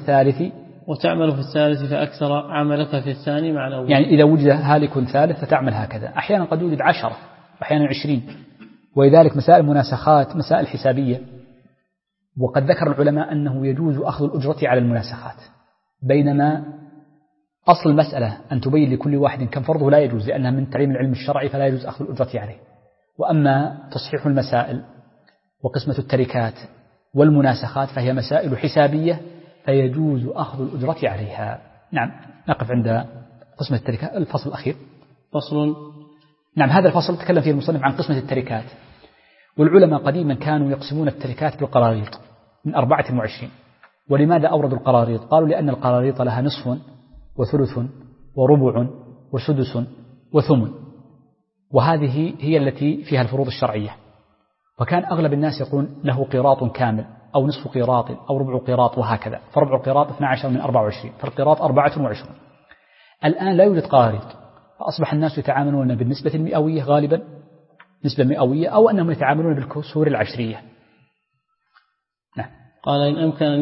الثالث فأكثر عملك في الثاني مع الأول. يعني إذا وجد هالك ثالث فتعمل هكذا. أحيانا قد يوجد 10 وأحيانا 20، ولذلك مسائل مناسخات مسائل حسابية. وقد ذكر العلماء أنه يجوز أخذ الأجرة على المناسخات، بينما أصل المسألة أن تبين لكل واحد كم فرضه لا يجوز، لأنها من تعليم العلم الشرعي فلا يجوز أخذ الأجرة عليه. وأما تصحيح المسائل وقسمة التركات والمناسخات فهي مسائل حسابية فيجوز أخذ الأجرة عليها. نعم. نقف عند قسمة التركات. الفصل الأخير فصل. نعم. هذا الفصل تكلم فيه المصنف عن قسمة التركات. والعلماء قديما كانوا يقسمون التركات بالقراريط من 24. ولماذا أوردوا القراريط؟ قالوا لأن القراريط لها نصف وثلث وربع وسدس وثمن، وهذه هي التي فيها الفروض الشرعية. وكان أغلب الناس يقولون له قيراط كامل أو نصف قيراط أو ربع قيراط وهكذا، فربع قيراط 12 من 24، فالقيراط 24. الآن لا يوجد قراريط، فأصبح الناس يتعاملون بالنسبة المئوية غالبا، نسبة مئوية، أو أنهم يتعاملون بالكسور العشرية. نعم. قال إن أمكن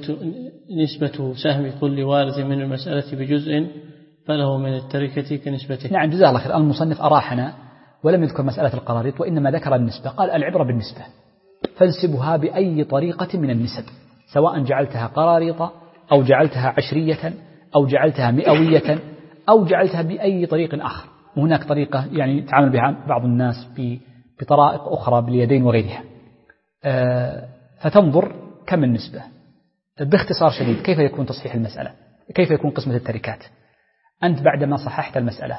نسبة سهم كل وارث من المسألة بجزء فله من التركة كنسبته. نعم. جزاه الله خير. المصنف أراحنا ولم يذكر مسألة القراريط وإنما ذكر النسبة. قال العبرة بالنسبة، فانسبها بأي طريقة من النسب، سواء جعلتها قراريط أو جعلتها عشرية أو جعلتها مئوية أو جعلتها بأي طريق آخر. وهناك طريقة يعني يتعامل بها بعض الناس بطرائق أخرى باليدين وغيرها. فتنظر كم النسبة. باختصار شديد كيف يكون تصحيح المسألة، كيف يكون قسمة التركات. أنت بعدما صححت المسألة،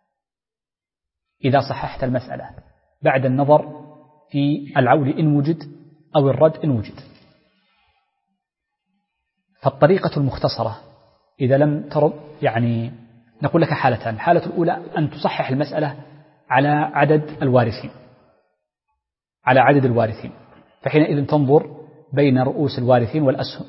إذا صححت المسألة بعد النظر في العول إن وجد أو الرد إن وجد، فالطريقة المختصرة إذا لم ترد، يعني نقول لك حالتان. الحالة الأولى أن تصحح المسألة على عدد الوارثين، فحينئذ تنظر بين رؤوس الوارثين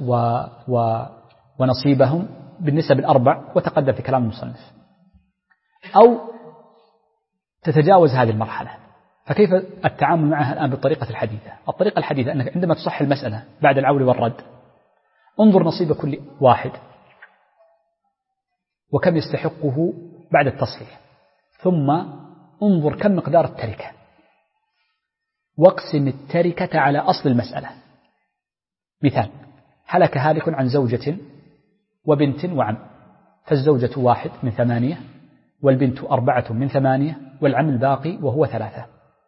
ونصيبهم بالنسب الأربع وتقدم في كلام المصنف، أو تتجاوز هذه المرحلة. فكيف التعامل معها الآن بالطريقة الحديثة؟ الطريقة الحديثة أنك عندما تصحح المسألة بعد العول والرد انظر نصيب كل واحد وكم يستحقه بعد التصحيح، ثم انظر كم مقدار التركة، واقسم التركة على أصل المسألة. مثال: هلك هالك عن زوجة وبنت وعم، فالزوجة 1 من 8 والبنت 4 من 8 والعم الباقي وهو 3.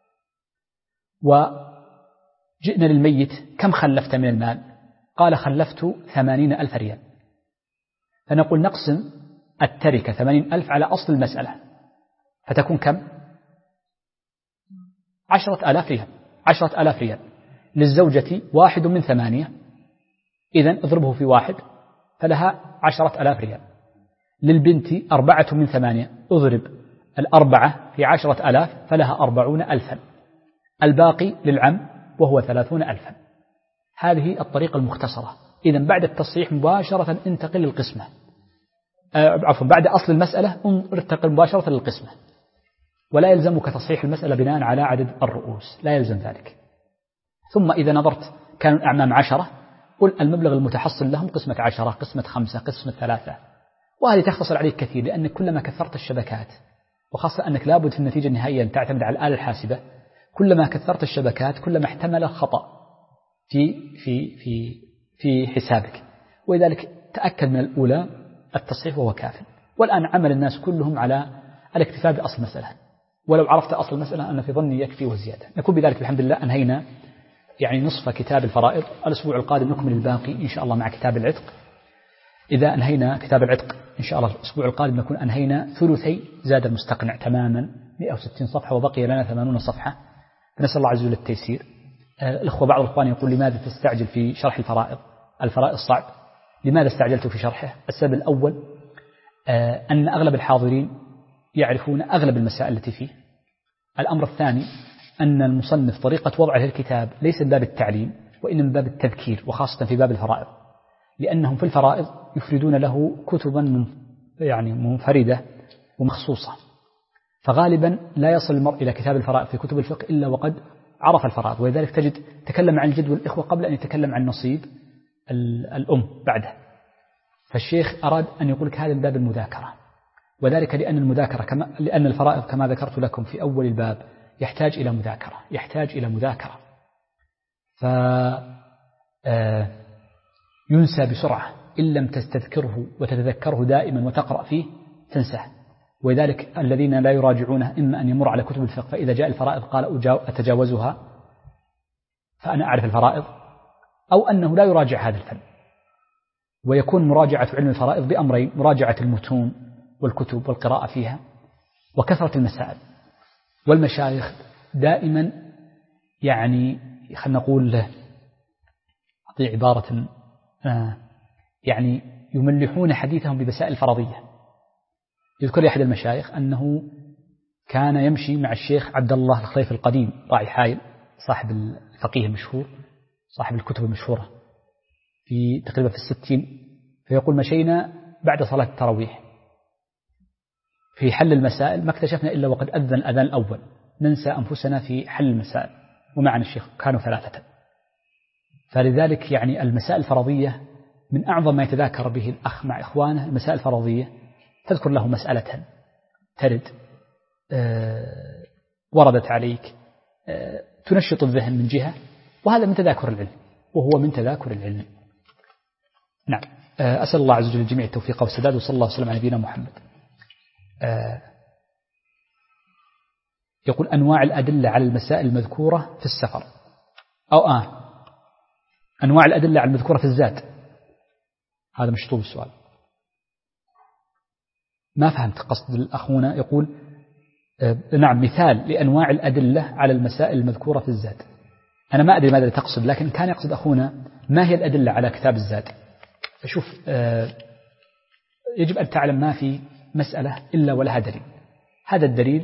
وجئنا للميت: كم خلفت من المال؟ قال: خلفت 80,000 ريال. فنقول نقسم التركة 80,000 على أصل المسألة، فتكون كم؟ 10,000 ريال. 10,000 ريال. للزوجة 1 من 8، إذن اضربه في 1 فلها 10,000 ريال. للبنت 4 من 8، اضرب 4 في 10,000 فلها 40,000. الباقي للعم وهو 30,000. هذه الطريقة المختصرة. إذن بعد التصحيح مباشرة انتقل للقسمة، بعد أصل المسألة انتقل مباشرة للقسمة، ولا يلزمك تصحيح المسألة بناء على عدد الرؤوس، لا يلزم ذلك. ثم إذا نظرت كانوا الأعمام 10، قل المبلغ المتحصل لهم قسمة 10، قسمة 5، قسمة 3. وهذه تختصر عليك كثير، لأنك كلما كثرت الشبكات، وخاصة أنك لابد في النتيجة النهائية أن تعتمد على الآلة الحاسبة، كلما كثرت الشبكات كلما احتمل الخطأ في حسابك. ولذلك تأكد من الأولى التصحيح وهو كاف. والآن عمل الناس كلهم على الاكتفاء بأصل مسألة، ولو عرفت أصل المسألة أنا في ظني يكفي وزيادة. نكون بذلك بحمد الله أنهينا يعني نصف كتاب الفرائض. الأسبوع القادم نكمل الباقي إن شاء الله مع كتاب العتق. إذا أنهينا كتاب العتق إن شاء الله الأسبوع القادم نكون أنهينا ثلثي زاد المستقنع تماما 160 صفحة، وبقي لنا 80 صفحة، فنسأل الله عز وجل التيسير. الأخوة بعض الإخوان يقول لماذا تستعجل في شرح الفرائض؟ الفرائض صعب. لماذا استعجلت في شرحه؟ السبب الأول أن أغلب الحاضرين يعرفون أغلب المسائل التي فيه. الأمر الثاني أن المصنف طريقة وضعه الكتاب ليس من باب التعليم وإنما من باب التذكير، وخاصة في باب الفرائض، لأنهم في الفرائض يفردون له كتبا يعني منفردة ومخصوصة، فغالبا لا يصل المرء إلى كتاب الفرائض في كتب الفقه إلا وقد عرف الفرائض، ولذلك تجد تكلم عن الجد والإخوة قبل أن يتكلم عن نصيب الأم بعده. فالشيخ أراد أن يقول لك هذا من باب المذاكرة، وذلك لأن الفرائض كما ذكرت لكم في أول الباب يحتاج إلى مذاكرة ينسى بسرعة إن لم تستذكره وتتذكره دائما وتقرأ فيه تنساه. ولذلك الذين لا يراجعونه إما أن يمر على كتب الفقه فإذا جاء الفرائض قال أتجاوزها فأنا أعرف الفرائض، أو أنه لا يراجع هذا الفن. ويكون مراجعة علم الفرائض بأمرين: مراجعة المتون والكتب والقراءة فيها، وكثرة المسائل. والمشايخ دائما يعني خلنا نقول أعطي عبارة يعني يملحون حديثهم بمسائل فرضية. يذكر أحد المشايخ أنه كان يمشي مع الشيخ عبد الله الخليفي القديم راعي حائل صاحب الفقيه المشهور صاحب الكتب المشهورة في تقريبا في 60، فيقول مشينا بعد صلاة التراويح في حل المسائل ما اكتشفنا إلا وقد أذن الأذان الأول، ننسى أنفسنا في حل المسائل ومعنا الشيخ كانوا 3. فلذلك يعني المسائل الفرضية من أعظم ما يتذاكر به الأخ مع إخوانه. المسائل الفرضية تذكر له مسألة ترد وردت عليك تنشط الذهن من جهة، وهذا من تذاكر العلم، وهو من تذاكر العلم. نعم. أسأل الله عز وجل الجميع التوفيق والسداد، وصلى الله وسلم على نبينا محمد. يقول أنواع الأدلة على المسائل المذكورة في السفر أنواع الأدلة على المذكورة في الزاد. هذا مش طول السؤال، ما فهمت قصد أخونا. يقول نعم مثال لأنواع الأدلة على المسائل المذكورة في الزاد. أنا ما أدري ماذا تقصد، لكن كان يقصد أخونا ما هي الأدلة على كتاب الزاد. فشوف يجب أن تعلم ما في مسألة إلا ولها دليل. هذا الدليل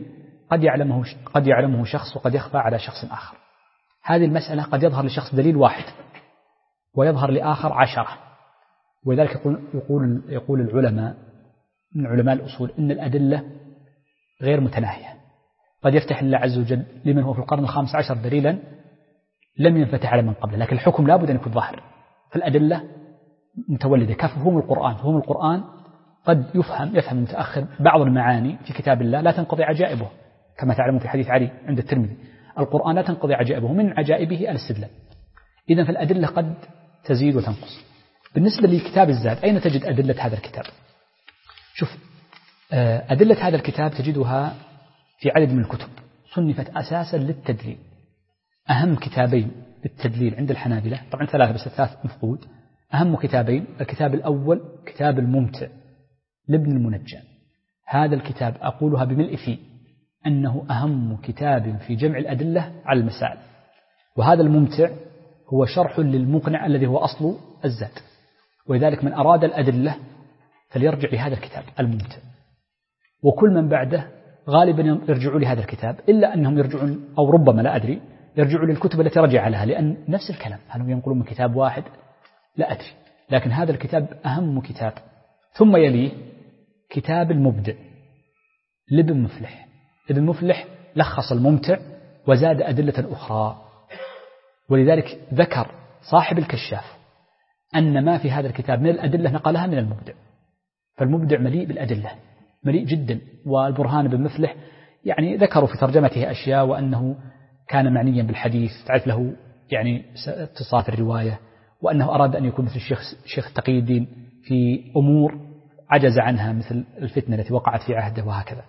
قد يعلمه شخص وقد يخفى على شخص آخر. هذه المسألة قد يظهر لشخص دليل واحد ويظهر لآخر 10. ولذلك يقول العلماء من علماء الأصول إن الأدلة غير متناهية. قد يفتح الله عز وجل لمن هو في القرن ال15 دليلا لم ينفتح على من قبله، لكن الحكم لابد أن يكون ظاهر. فالأدلة متولدة كفهم القرآن. فهم القرآن قد يفهم المتأخر بعض المعاني في كتاب الله لا تنقضي عجائبه، كما تعلمون في حديث علي عند الترمذي: القرآن لا تنقضي عجائبه، من عجائبه الاستدلال. إذن فالأدلة قد تزيد وتنقص. بالنسبة لكتاب الزاد أين تجد أدلة هذا الكتاب؟ شوف أدلة هذا الكتاب تجدها في عدد من الكتب صنفت أساسا للتدليل. أهم كتابين للتدليل عند الحنابلة، طبعا 3 بس 3 مفقود. أهم كتابين: الكتاب الأول كتاب الممتع لابن المنجم. هذا الكتاب أقولها بملء فيه أنه أهم كتاب في جمع الأدلة على المسائل. وهذا الممتع هو شرح للمقنع الذي هو أصل الزاد. ولذلك من أراد الأدلة فليرجع لهذا الكتاب الممتع. وكل من بعده غالبا يرجعوا لهذا الكتاب، إلا أنهم يرجعون أو ربما لا أدري يرجعوا للكتب التي رجع لها، لأن نفس الكلام. هل هم ينقلون من كتاب واحد؟ لا أدري، لكن هذا الكتاب أهم كتاب. ثم يليه كتاب المبدع لابن مفلح. ابن مفلح لخص الممتع وزاد أدلة أخرى. ولذلك ذكر صاحب الكشاف أن ما في هذا الكتاب من الأدلة نقلها من المبدع. فالمبدع مليء بالأدلة، مليء جدا. والبرهان بن مفلح يعني ذكروا في ترجمته أشياء، وأنه كان معنيا بالحديث، تعرف له يعني اتصال في الرواية، وأنه أراد أن يكون مثل الشيخ تقي الدين في أمور عجز عنها مثل الفتنة التي وقعت في عهده وهكذا.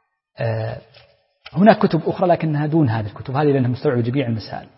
هناك كتب أخرى لكنها دون هذه الكتب هذه لأنها مستوعبة جميع المسائل.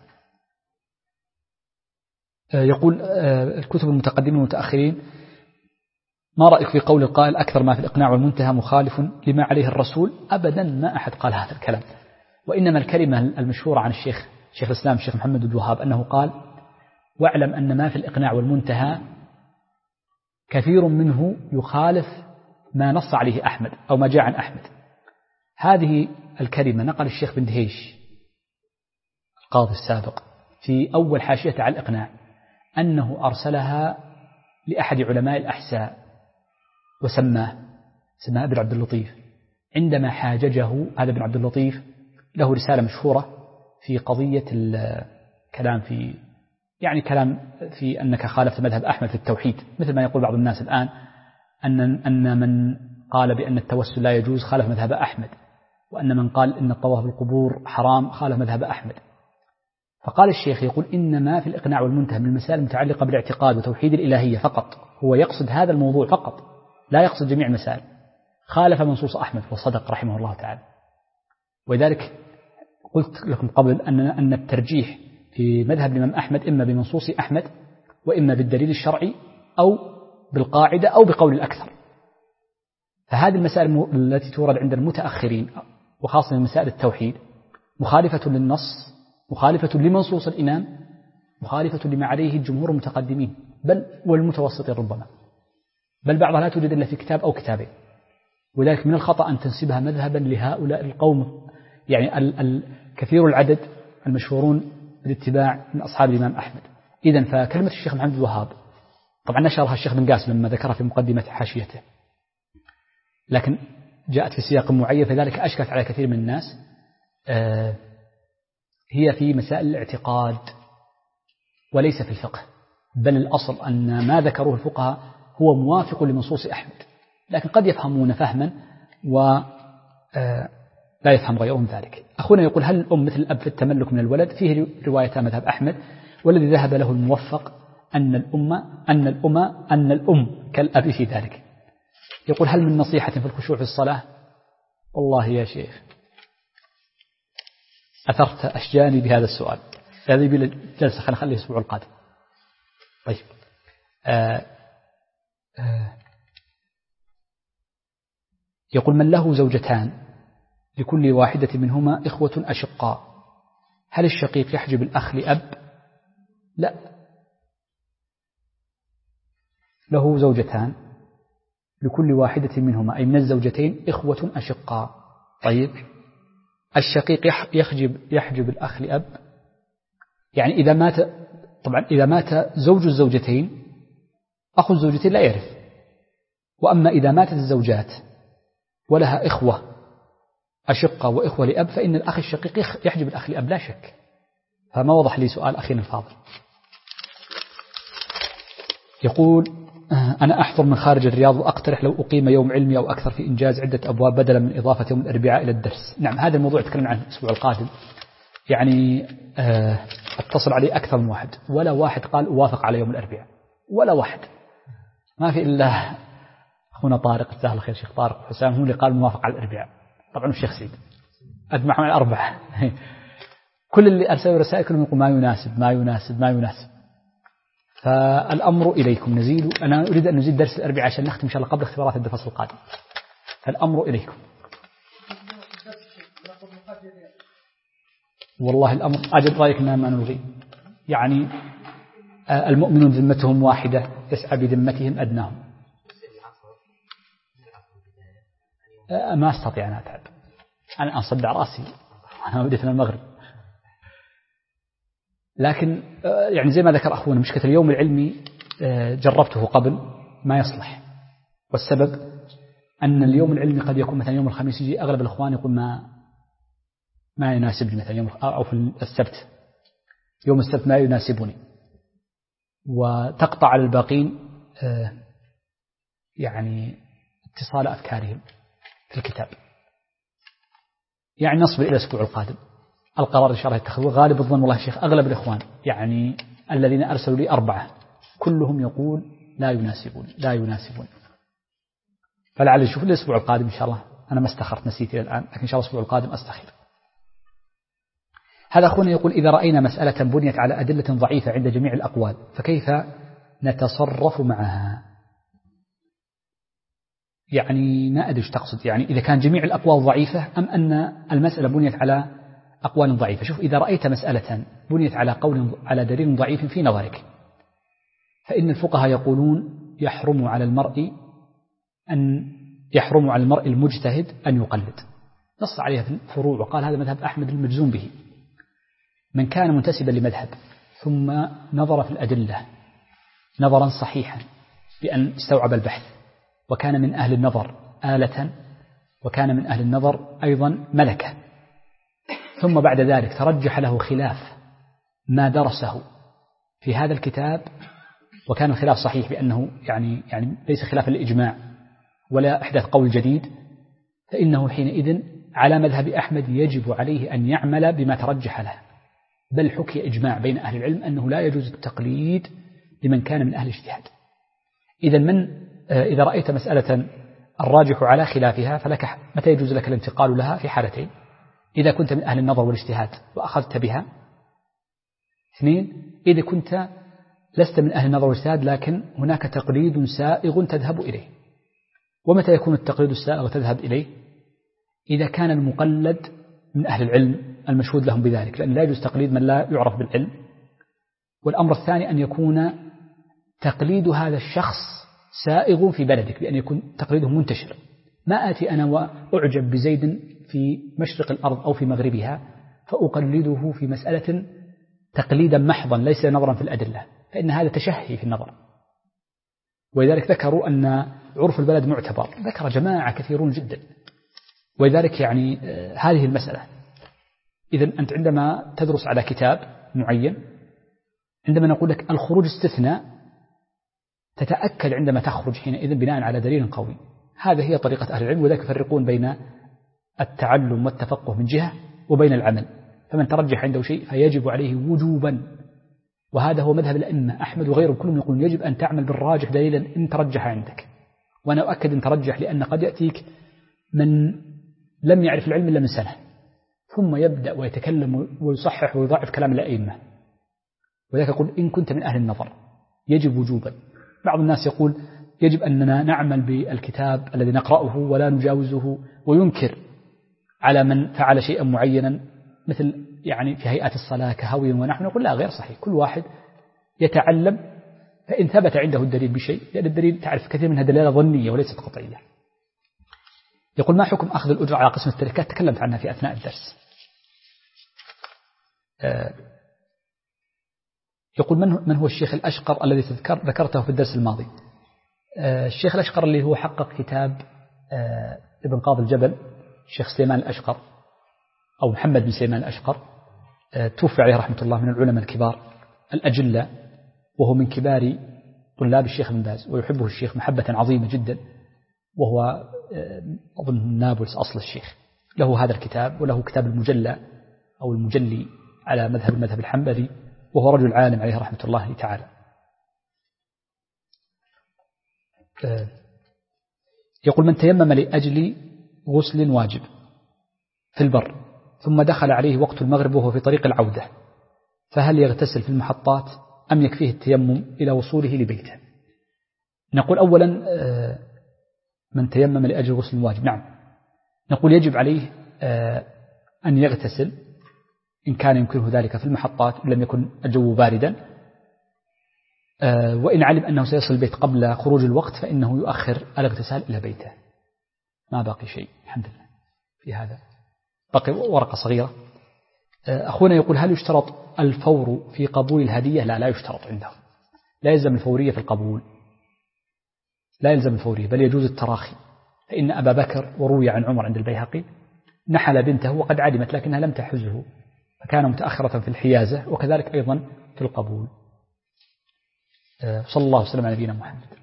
يقول الكتب المتقدمين والمتأخرين: ما رأيك في قول القائل أكثر ما في الإقناع والمنتهى مخالف لما عليه الرسول؟ أبدا ما أحد قال هذا الكلام، وإنما الكلمة المشهورة عن شيخ الإسلام الشيخ محمد بن الوهاب أنه قال: واعلم أن ما في الإقناع والمنتهى كثير منه يخالف ما نص عليه أحمد أو ما جاء عن أحمد. هذه الكلمة نقل الشيخ بن دهيش القاضي السابق في أول حاشية على الإقناع أنه أرسلها لأحد علماء الأحساء وسماه ابن عبد اللطيف، عندما حاججه هذا ابن عبد اللطيف له رسالة مشهورة في قضية الكلام في كلام في أنك خالفت مذهب أحمد في التوحيد، مثل ما يقول بعض الناس الآن أن من قال بأن التوسل لا يجوز خالف مذهب أحمد، وأن من قال إن الطواف بالقبور حرام خالف مذهب أحمد. فقال الشيخ يقول: إنما في الإقناع والمنتهى من المسائل المتعلقة بالاعتقاد وتوحيد الإلهية فقط، هو يقصد هذا الموضوع فقط لا يقصد جميع المسائل، خالف منصوص أحمد وصدق رحمه الله تعالى. ولذلك قلت لكم قبل أن الترجيح في مذهب الإمام أحمد إما بمنصوص أحمد وإما بالدليل الشرعي أو بالقاعدة أو بقول الأكثر. فهذه المسائل التي تورد عند المتأخرين وخاصة من مسائل التوحيد مخالفة للنص، مخالفة لمنصوص الإمام، مخالفة لما عليه الجمهور المتقدمين بل والمتوسطين ربما، بل بعضها لا توجد إلا في كتاب أو كتابين. ولذلك من الخطأ أن تنسبها مذهبا لهؤلاء القوم، كثير العدد المشهورون بالاتباع من أصحاب الإمام أحمد. إذن فكلمة الشيخ محمد الوهاب طبعا نشرها الشيخ بن قاسم لما ذكرها في مقدمة حاشيته، لكن جاءت في سياق معين فذلك أشكلت على كثير من الناس. هي في مسائل الاعتقاد وليس في الفقه، بل الأصل أن ما ذكروه الفقهاء هو موافق لمنصوص أحمد، لكن قد يفهمون فهما ولا يفهم غيرهم ذلك. أخونا يقول: هل الأم مثل الأب في التملك من الولد؟ فيه رواية مذهب أحمد، والذي ذهب له الموفق أن الأم كالأب في ذلك. يقول: هل من نصيحة في الخشوع في الصلاة؟ والله يا شيخ أثرت أشجاني بهذا السؤال، هذه جلسة خليها الأسبوع القادم. طيب يقول: من له زوجتان لكل واحدة منهما إخوة أشقاء، هل الشقيق يحجب الأخ لأب؟ لا، له زوجتان لكل واحدة منهما أي من الزوجتين إخوة أشقاء. طيب الشقيق يحجب الأخ لأب، يعني إذا مات زوج الزوجتين أخو الزوجتين لا يرث. وأما إذا ماتت الزوجات ولها إخوة أشقة وإخوة لأب فإن الأخ الشقيق يحجب الأخ لأب لا شك. فما وضح لي سؤال أخينا الفاضل. يقول: أنا أحضر من خارج الرياض وأقترح لو أقيم يوم علمي أو أكثر في إنجاز عدة أبواب بدلا من إضافة يوم الأربعاء إلى الدرس. نعم، هذا الموضوع تكلمنا عنه الأسبوع القادم، اتصل عليه أكثر من واحد، ولا واحد قال أوافق على يوم الأربعاء، ولا واحد، ما في إلا أخونا طارق جزاه الله خير، شيخ طارق حسام هو اللي قال موافق على الأربعاء، طبعا الشيخ سيد أجمعهم على الأربعة. كل اللي أرسلوا رسائل كلهم يقول ما يناسب. فالأمر إليكم نزيل. أنا أريد أن نزيد درس الأربعاء عشان نختم إن شاء الله قبل اختبارات الفصل القادم، فالأمر إليكم. والله الأمر أجد رأيك ما نلغي، يعني المؤمنون ذمتهم واحدة يسعى بذمتهم أدناهم. ما أستطيع أن أتعب، أنا أصدع رأسي، أنا بديت من المغرب. لكن يعني زي ما ذكر أخونا مشكلة اليوم العلمي جربته قبل ما يصلح، والسبب أن اليوم العلمي قد يكون مثلا يوم الخميس يجي أغلب الأخوان يقول ما يناسبني، مثلا يوم أو في السبت، يوم السبت ما يناسبني، وتقطع على الباقين يعني اتصال أفكارهم في الكتاب. يعني نصبر إلى الأسبوع القادم، القرار إن شاء الله يتخذوه. غالب الظن والله شيخ أغلب الإخوان يعني الذين أرسلوا لي 4 كلهم يقول لا يناسبون. فلعل نشوف الأسبوع القادم إن شاء الله. أنا ما استخرت، نسيت إلى الآن، لكن إن شاء الله الأسبوع القادم أستخير. هذا أخونا يقول: إذا رأينا مسألة بنيت على أدلة ضعيفة عند جميع الأقوال فكيف نتصرف معها؟ يعني ما أدري ايش تقصد، يعني إذا كان جميع الأقوال ضعيفة أم أن المسألة بنيت على أقوال ضعيفة. شوف، إذا رأيت مسألة بنيت على دليل ضعيف في نظرك، فإن الفقهاء يقولون يحرم على المرء المجتهد أن يقلد. نص عليها في الفروع وقال هذا مذهب أحمد المجزوم به. من كان منتسبا لمذهب ثم نظر في الأدلة نظرا صحيحا بأن استوعب البحث، وكان من أهل النظر آلة، وكان من أهل النظر أيضا ملكة، ثم بعد ذلك ترجح له خلاف ما درسه في هذا الكتاب، وكان الخلاف صحيح بأنه يعني ليس خلافا للإجماع ولا أحدث قول جديد، فإنه حينئذ على مذهب أحمد يجب عليه أن يعمل بما ترجح له. بل حكي إجماع بين أهل العلم أنه لا يجوز التقليد لمن كان من أهل الاجتهاد. إذا رأيت مسألة الراجح على خلافها فلك متى يجوز لك الانتقال لها؟ في حالتين: إذا كنت من أهل النظر والاجتهاد وأخذت بها. 2: إذا كنت لست من أهل النظر والاجتهاد لكن هناك تقليد سائغ تذهب إليه. ومتى يكون التقليد السائغ تذهب إليه؟ إذا كان المقلد من أهل العلم المشهود لهم بذلك، لأن لا يجوز تقليد من لا يعرف بالعلم. والأمر الثاني أن يكون تقليد هذا الشخص سائغ في بلدك، بأن يكون تقليده منتشر. ما آتي أنا وأعجب بزيد في مشرق الأرض أو في مغربها فأقلده في مسألة تقليدا محضا ليس نظرا في الأدلة، فإن هذا تشهي في النظر. ولذلك ذكروا أن عرف البلد معتبر، ذكر جماعة كثيرون جدا. ولذلك هذه المسألة، إذن أنت عندما تدرس على كتاب معين، عندما نقول لك الخروج استثناء، تتأكد عندما تخرج حينئذ بناء على دليل قوي. هذا هي طريقة أهل العلم، وذلك يفرقون بين التعلم والتفقه من جهة وبين العمل. فمن ترجح عنده شيء فيجب عليه وجوبا، وهذا هو مذهب الأئمة أحمد وغيرهم كلهم يقولون يجب أن تعمل بالراجح دليلا إن ترجح عندك. وأنا أؤكد أن ترجح، لأن قد يأتيك من لم يعرف العلم إلا من سنة ثم يبدأ ويتكلم ويصحح ويضاعف كلام الأئمة. وذلك يقول إن كنت من أهل النظر يجب وجوبا. بعض الناس يقول يجب أننا نعمل بالكتاب الذي نقرأه ولا نجاوزه، وينكر على من فعل شيئا معينا مثل في هيئات الصلاة كهوي ونحن. نقول لا، غير صحيح. كل واحد يتعلم، فإن ثبت عنده الدليل بشيء، لأن الدليل تعرف كثير منها دلالة ظنية وليست قطعية. يقول: ما حكم أخذ الأجرة على قسم التركات؟ تكلمت عنها في أثناء الدرس. يقول: من هو الشيخ الأشقر الذي ذكرته في الدرس الماضي؟ الشيخ الأشقر اللي هو حقق كتاب ابن قاضي الجبل، الشيخ سليمان الأشقر أو محمد بن سليمان الأشقر، توفي عليه رحمة الله، من العلماء الكبار الأجلة، وهو من كبار طلاب الشيخ بن باز، ويحبه الشيخ محبة عظيمة جدا، وهو أظن نابلس أصل الشيخ. له هذا الكتاب، وله كتاب المجلى أو المجلي على المذهب الحنبلي، وهو رجل عالم عليه رحمة الله تعالى. يقول: من تيمم لأجل غسل واجب في البر ثم دخل عليه وقت المغرب وهو في طريق العودة، فهل يغتسل في المحطات أم يكفيه التيمم إلى وصوله لبيته؟ نقول أولا من تيمم لأجل غسل واجب، نعم، نقول يجب عليه أن يغتسل إن كان يمكنه ذلك في المحطات إن لم يكن الجو باردا، وإن علم أنه سيصل البيت قبل خروج الوقت فإنه يؤخر الاغتسال إلى بيته. ما باقي شيء الحمد لله في هذا، باقي ورقة صغيرة. أخونا يقول: هل يشترط الفور في قبول الهدية؟ لا يشترط عندهم، لا يلزم الفورية في القبول، لا يلزم الفورية، بل يجوز التراخي. فإن أبا بكر، وروي عن عمر عند البيهقي، نحل بنته وقد علمت لكنها لم تحزه، فكان متأخرة في الحيازة، وكذلك أيضا في القبول. صلى الله وسلم على نبينا محمد.